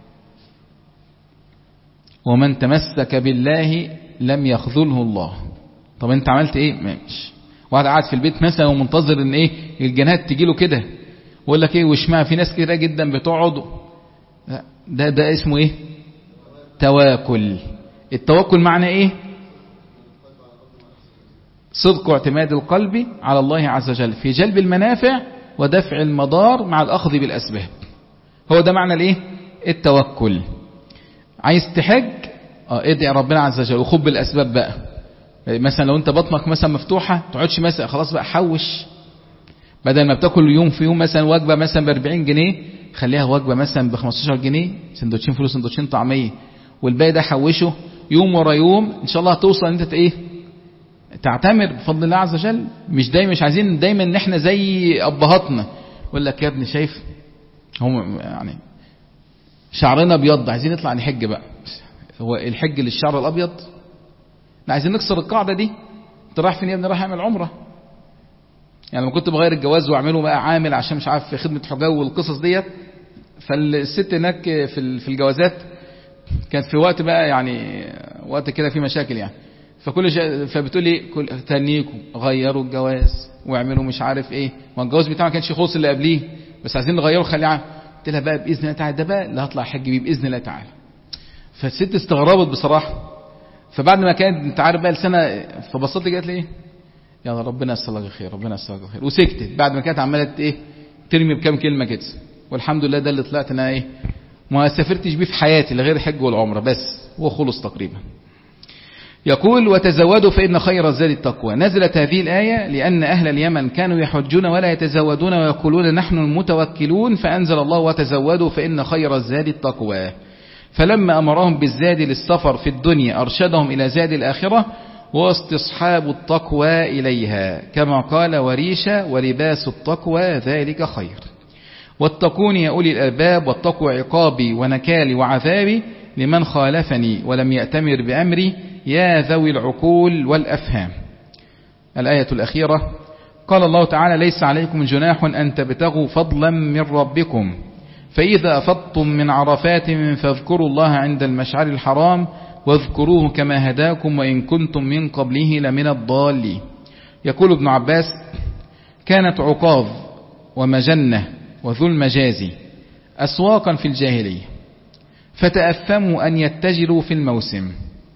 ومن تمسك بالله لم يخذله الله. طب انت عملت ايه؟ ماشي. واحد قاعد في البيت مثلا ومنتظر ان ايه الجنات تجيله كده، ويقول لك ايه وشمع في ناس كده جدا بتقعد، ده ده اسمه ايه؟ تواكل. التوكل معنى ايه؟ صدق اعتماد القلب على الله عز وجل في جلب المنافع ودفع المضار مع الأخذ بالأسباب. هو ده معنى الايه؟ التوكل. عايز تحج اه ادعي ربنا عز وجل وخد بالأسباب بقى. مثلا لو انت بطنك مثلا مفتوحة تقعدش مثلا خلاص بقى حوش، بدل ما بتاكل يوم في يوم مثلا وجبة مثلا ب أربعين جنيه خليها وجبة مثلا ب خمستاشر جنيه، سندوتشين فلوس سندوتشين طعمية، والباقي ده حوشه يوم ورا يوم، ان شاء الله هتوصل انت ايه تعتمر بفضل الله عز وجل. مش دايما مش عايزين دايما ان احنا زي ابهاتنا يقول لك يا ابني شايف هم يعني شعرنا ابيض عايزين نطلع نحج بقى. هو الحج للشعر الابيض؟ لا، عايزين نكسر القاعده دي. انت رايح فين يا ابني؟ رايح اعمل عمره. يعني لما كنت بغير الجواز واعمله بقى عامل عشان مش عارف في خدمه حجاج والقصص ديت، فالست هناك في في الجوازات كانت في وقت بقى يعني وقت كده في مشاكل يعني، فكل شيء فبتقول لي كل تنيكم غيروا الجواز واعملوا مش عارف ايه، ما الجواز بتاعه ما كانش يخص اللي قبليه بس عايزين نغيره خليه عام. قلت لها بقى باذن الله تعالى ده بقى اللي هطلع حج بيه باذن الله تعالى. فالست استغربت بصراحه. فبعد ما كانت انت عارف بقى السنه فبصت لي قالت لي ايه يا ربنا يسر لك خير ربنا يسر لك خير، وسكتت بعد ما كانت عماله ايه ترمي بكام كلمه كده. والحمد لله ده اللي طلعت انا ايه ما سافرتش بيه في حياتي لغير الحج والعمره بس، وخلص تقريبا. يقول وتزودوا فإن خير الزاد التقوى. نزلت هذه الآية لأن أهل اليمن كانوا يحجون ولا يتزودون ويقولون نحن المتوكلون، فأنزل الله وتزودوا فإن خير الزاد التقوى. فلما أمرهم بالزاد للسفر في الدنيا أرشدهم إلى زاد الآخرة واستصحاب التقوى إليها، كما قال وريشة ولباس التقوى ذلك خير. واتقون يا أولي الألباب، والتقوى عقابي ونكالي وعذابي لمن خالفني ولم يأتمر بأمري يا ذوي العقول والأفهام. الآية الأخيرة قال الله تعالى ليس عليكم جناح أن تبتغوا فضلا من ربكم فإذا أفضتم من عرفات فاذكروا الله عند المشعر الحرام واذكروه كما هداكم وإن كنتم من قبله لمن الضالين. يقول ابن عباس كانت عقاظ ومجنة وذو المجازي أسواقا في الجاهلية فتأثموا أن يتجروا في الموسم.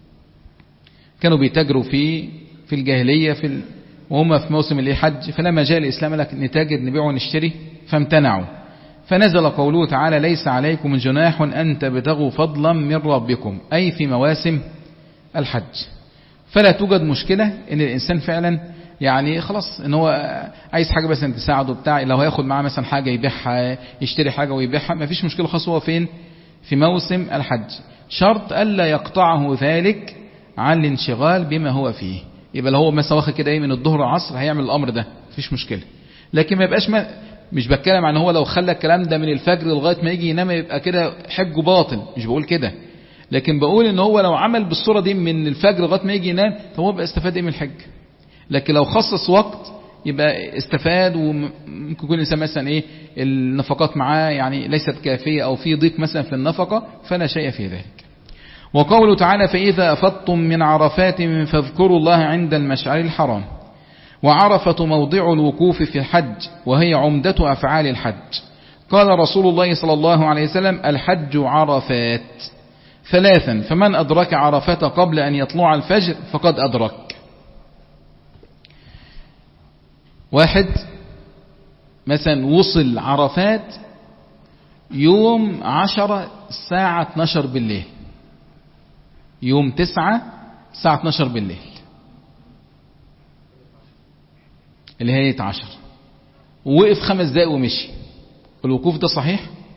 كانوا بيتاجروا في في الجاهلية في ال... وهم في موسم الحج، فلما جاء الإسلام لك نتاجر نبيع ونشتري فامتنعوا، فنزل قوله تعالى ليس عليكم جناح أن تبتغوا فضلا من ربكم، أي في مواسم الحج. فلا توجد مشكلة ان الإنسان فعلا يعني خلاص ان هو عايز حاجة بس انت تساعده بتاع، لو هياخد معاه مثلا حاجة يبيعها يشتري حاجة ويبيعها ما فيش مشكلة خاصة. هو فين؟ في موسم الحج، شرط ألا يقطعه ذلك عن الانشغال بما هو فيه. يبقى لو هو مثلا واخد كده ايه من الظهر والعصر هيعمل الامر ده مفيش مشكله، لكن ما يبقاش ما مش بتكلم عن هو لو خلى الكلام ده من الفجر لغايه ما يجي ينام يبقى كده حجه باطل، مش بقول كده، لكن بقول ان هو لو عمل بالصوره دي من الفجر لغايه ما يجي ينام طب هو بقى استفاد ايه من الحج. لكن لو خصص وقت يبقى استفاد، وممكن يكون الانسان مثلا ايه النفقات معاه يعني ليست كافيه او في ضيق مثلا في النفقه فلا شيء في ذلك. وقوله تعالى فإذا أفضتم من عرفات فاذكروا الله عند المشعر الحرام. وعرفة موضع الوقوف في الحج وهي عمدة أفعال الحج. قال رسول الله صلى الله عليه وسلم الحج عرفات ثلاثا فمن أدرك عرفات قبل أن يطلع الفجر فقد أدرك. واحد مثلا وصل عرفات يوم عشرة الساعة اتناشر بالليل، يوم تسعة الساعة اتناشر بالليل اللي هي عشر، ووقف خمس دقائق ومشي، الوقوف ده صحيح؟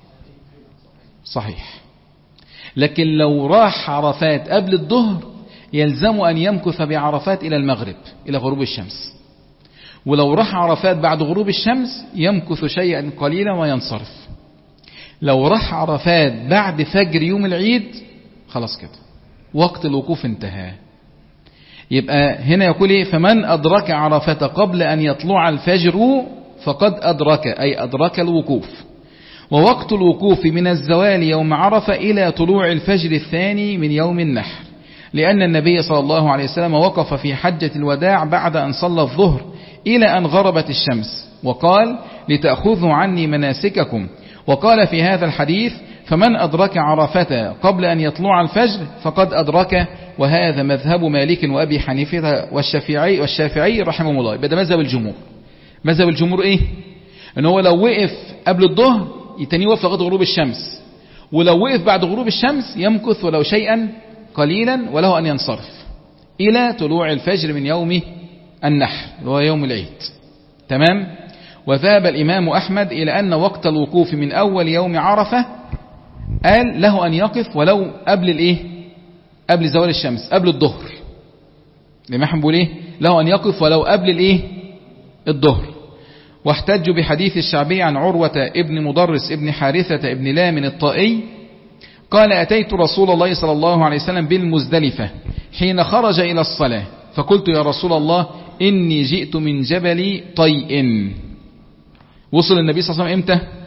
صحيح. لكن لو راح عرفات قبل الظهر يلزم أن يمكث بعرفات إلى المغرب إلى غروب الشمس. ولو راح عرفات بعد غروب الشمس يمكث شيئا قليلا وينصرف. لو راح عرفات بعد فجر يوم العيد خلاص كده وقت الوقوف انتهى. يبقى هنا يقول ايه؟ فمن أدرك عرفة قبل أن يطلع الفجر فقد أدرك، أي أدرك الوقوف. ووقت الوقوف من الزوال يوم عرفة إلى طلوع الفجر الثاني من يوم النحر، لأن النبي صلى الله عليه وسلم وقف في حجة الوداع بعد أن صلى الظهر إلى أن غربت الشمس وقال لتأخذوا عني مناسككم. وقال في هذا الحديث فمن أدرك عرفة قبل أن يطلع الفجر فقد أدرك. وهذا مذهب مالك وأبي حنيفة والشافعي والشافعي رحمه الله. يبقى ده مذهب الجمهور. مذهب الجمهور إيه؟ إن هو لو وقف قبل الظهر يتني يوقف لغاية غروب الشمس، ولو وقف بعد غروب الشمس يمكث ولو شيئا قليلا وله أن ينصرف إلى طلوع الفجر من يوم النحر وهو يوم العيد. تمام. وذهب الإمام أحمد إلى أن وقت الوقوف من أول يوم عرفة قال له أن يقف ولو قبل الإيه؟ قبل زوال الشمس، قبل الظهر. الإمام أحمد بيقول إيه؟ له أن يقف ولو قبل الإيه؟ الظهر. واحتجوا بحديث الشعبي عن عروة ابن مدرس ابن حارثة ابن لامن الطائي قال أتيت رسول الله صلى الله عليه وسلم بالمزدلفة حين خرج إلى الصلاة فقلت يا رسول الله إني جئت من جبل طيء. وصل النبي صلى الله عليه وسلم إمتى؟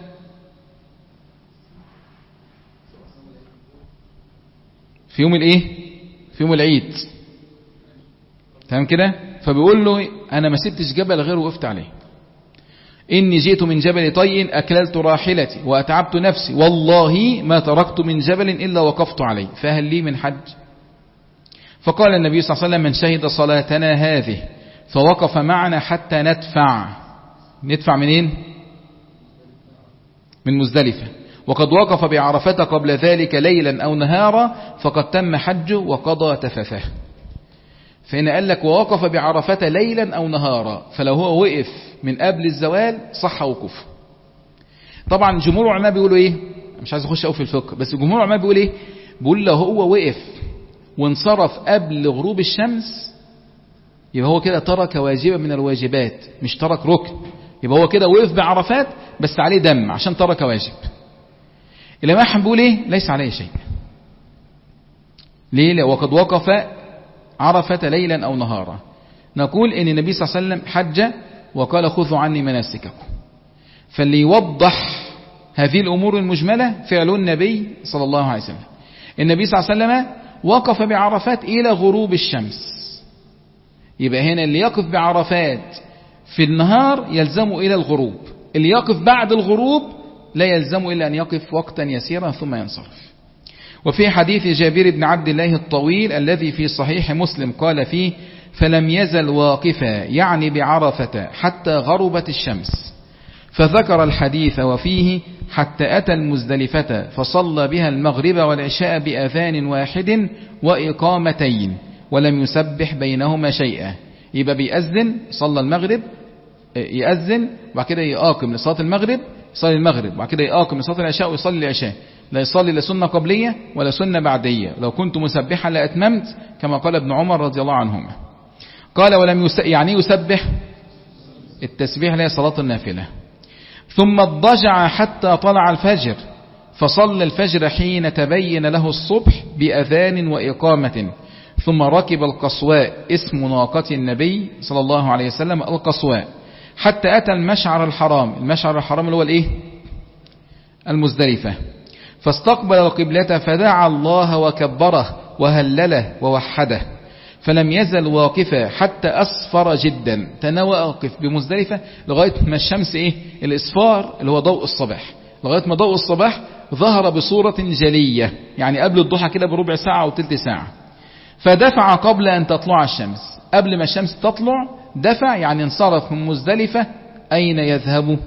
في يوم الإيه؟ في يوم العيد. تمام كده؟ فبيقول له أنا ما سبتش جبل غير وقفت عليه. إني جئت من جبل طيء أكللت راحلتي وأتعبت نفسي والله ما تركت من جبل إلا وقفت عليه فهل لي من حج؟ فقال النبي صلى الله عليه وسلم من شهد صلاتنا هذه فوقف معنا حتى ندفع. ندفع منين؟ من مزدلفة. وقد وقف بعرفة قبل ذلك ليلا أو نهارا فقد تم حجه وقضى تفثه. فهنا قال لك ووقف بعرفة ليلا أو نهارا، فلو هو وقف من قبل الزوال صح وقوفه. طبعا جمهور العلماء بيقولوا ايه؟ مش عايز اخش قوي في الفقه، بس جمهور العلماء بيقول ايه؟ بيقول لو هو وقف وانصرف قبل غروب الشمس يبقى هو كده ترك واجبا من الواجبات، مش ترك ركن. يبقى هو كده وقف بعرفات بس عليه دم عشان ترك واجب. الإمام أحمد بيقول ايه؟ ليس عليه شيء. ليه؟ لو قد وقف عرفة ليلا أو نهارا. نقول إن النبي صلى الله عليه وسلم حج وقال خذوا عني مناسككم، فاللي يوضح هذه الأمور المجملة فعل النبي صلى الله عليه وسلم. النبي صلى الله عليه وسلم وقف بعرفات إلى غروب الشمس. يبقى هنا اللي يقف بعرفات في النهار يلزمه إلى الغروب، اللي يقف بعد الغروب لا يلزمه إلا أن يقف وقتا يسيرا ثم ينصرف. وفي حديث جابر بن عبد الله الطويل الذي في صحيح مسلم قال فيه فلم يزل واقفا يعني بعرفة حتى غربت الشمس، فذكر الحديث وفيه حتى أتى المزدلفة فصلى بها المغرب والعشاء بأذان واحد وإقامتين ولم يسبح بينهما شيئا. يبقى بيأذن، صلى المغرب يأذن وبعد كده يقاقم لصلاة المغرب، يصلي المغرب وبعد كده يقاقم لصلاة العشاء ويصلي العشاء. لا يصلي لا سنة قبلية ولا سنة بعدية. لو كنت مسبحا لأتممت كما قال ابن عمر رضي الله عنهما. قال ولم يس... يعني يسبح التسبيح لها صلاة النافلة. ثم اضطجع حتى طلع الفجر فصلى الفجر حين تبين له الصبح بأذان وإقامة، ثم ركب القصواء اسم ناقة النبي صلى الله عليه وسلم القصواء حتى أتى المشعر الحرام. المشعر الحرام اللي هو الايه؟ المزدلفة. فاستقبل القبلة فدعا الله وكبره وهلله ووحده، فلم يزل واقفا حتى أصفر جدا. تنوى واقف بمزدلفة لغاية ما الشمس ايه؟ الإصفار اللي هو ضوء الصباح، لغاية ما ضوء الصباح ظهر بصورة جلية، يعني قبل الضحى كده بربع ساعة أو تلت ساعة. فدفع قبل أن تطلع الشمس، قبل ما الشمس تطلع دفع، يعني انصرف من مزدلفة. أين يذهب؟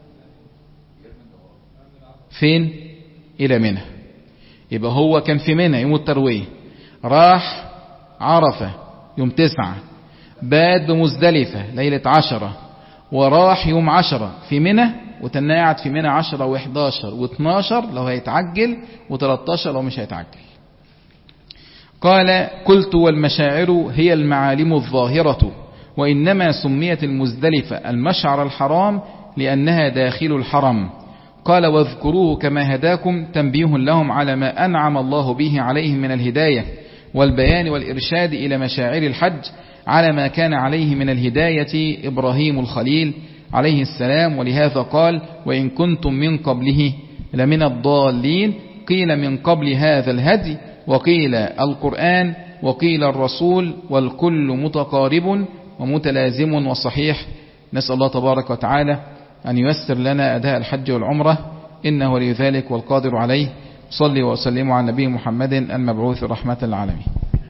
فين؟ إلى منى. يبقى هو كان في منى يوم التروية، راح عرفة يوم تسعة، بات بمزدلفة ليلة عشرة، وراح يوم عشرة في منى، وتناعد في منى عشرة وإحداشر واثناشر لو هيتعجل، وتلاتاشر لو مش هيتعجل. قال قلت والمشاعر هي المعالم الظاهرة وإنما سميت المزدلفة المشعر الحرام لأنها داخل الحرم. قال واذكروه كما هداكم تنبيه لهم على ما أنعم الله به عليهم من الهداية والبيان والإرشاد إلى مشاعر الحج، على ما كان عليه من الهداية إبراهيم الخليل عليه السلام. ولهذا قال وإن كنتم من قبله لمن الضالين، قيل من قبل هذا الهدي، وقيل القرآن، وقيل الرسول، والكل متقارب ومتلازم وصحيح. نسأل الله تبارك وتعالى أن ييسر لنا أداء الحج والعمرة، إنه ولي ذلك والقادر عليه. صلي وسلم على نبي محمد المبعوث رحمة للعالمين.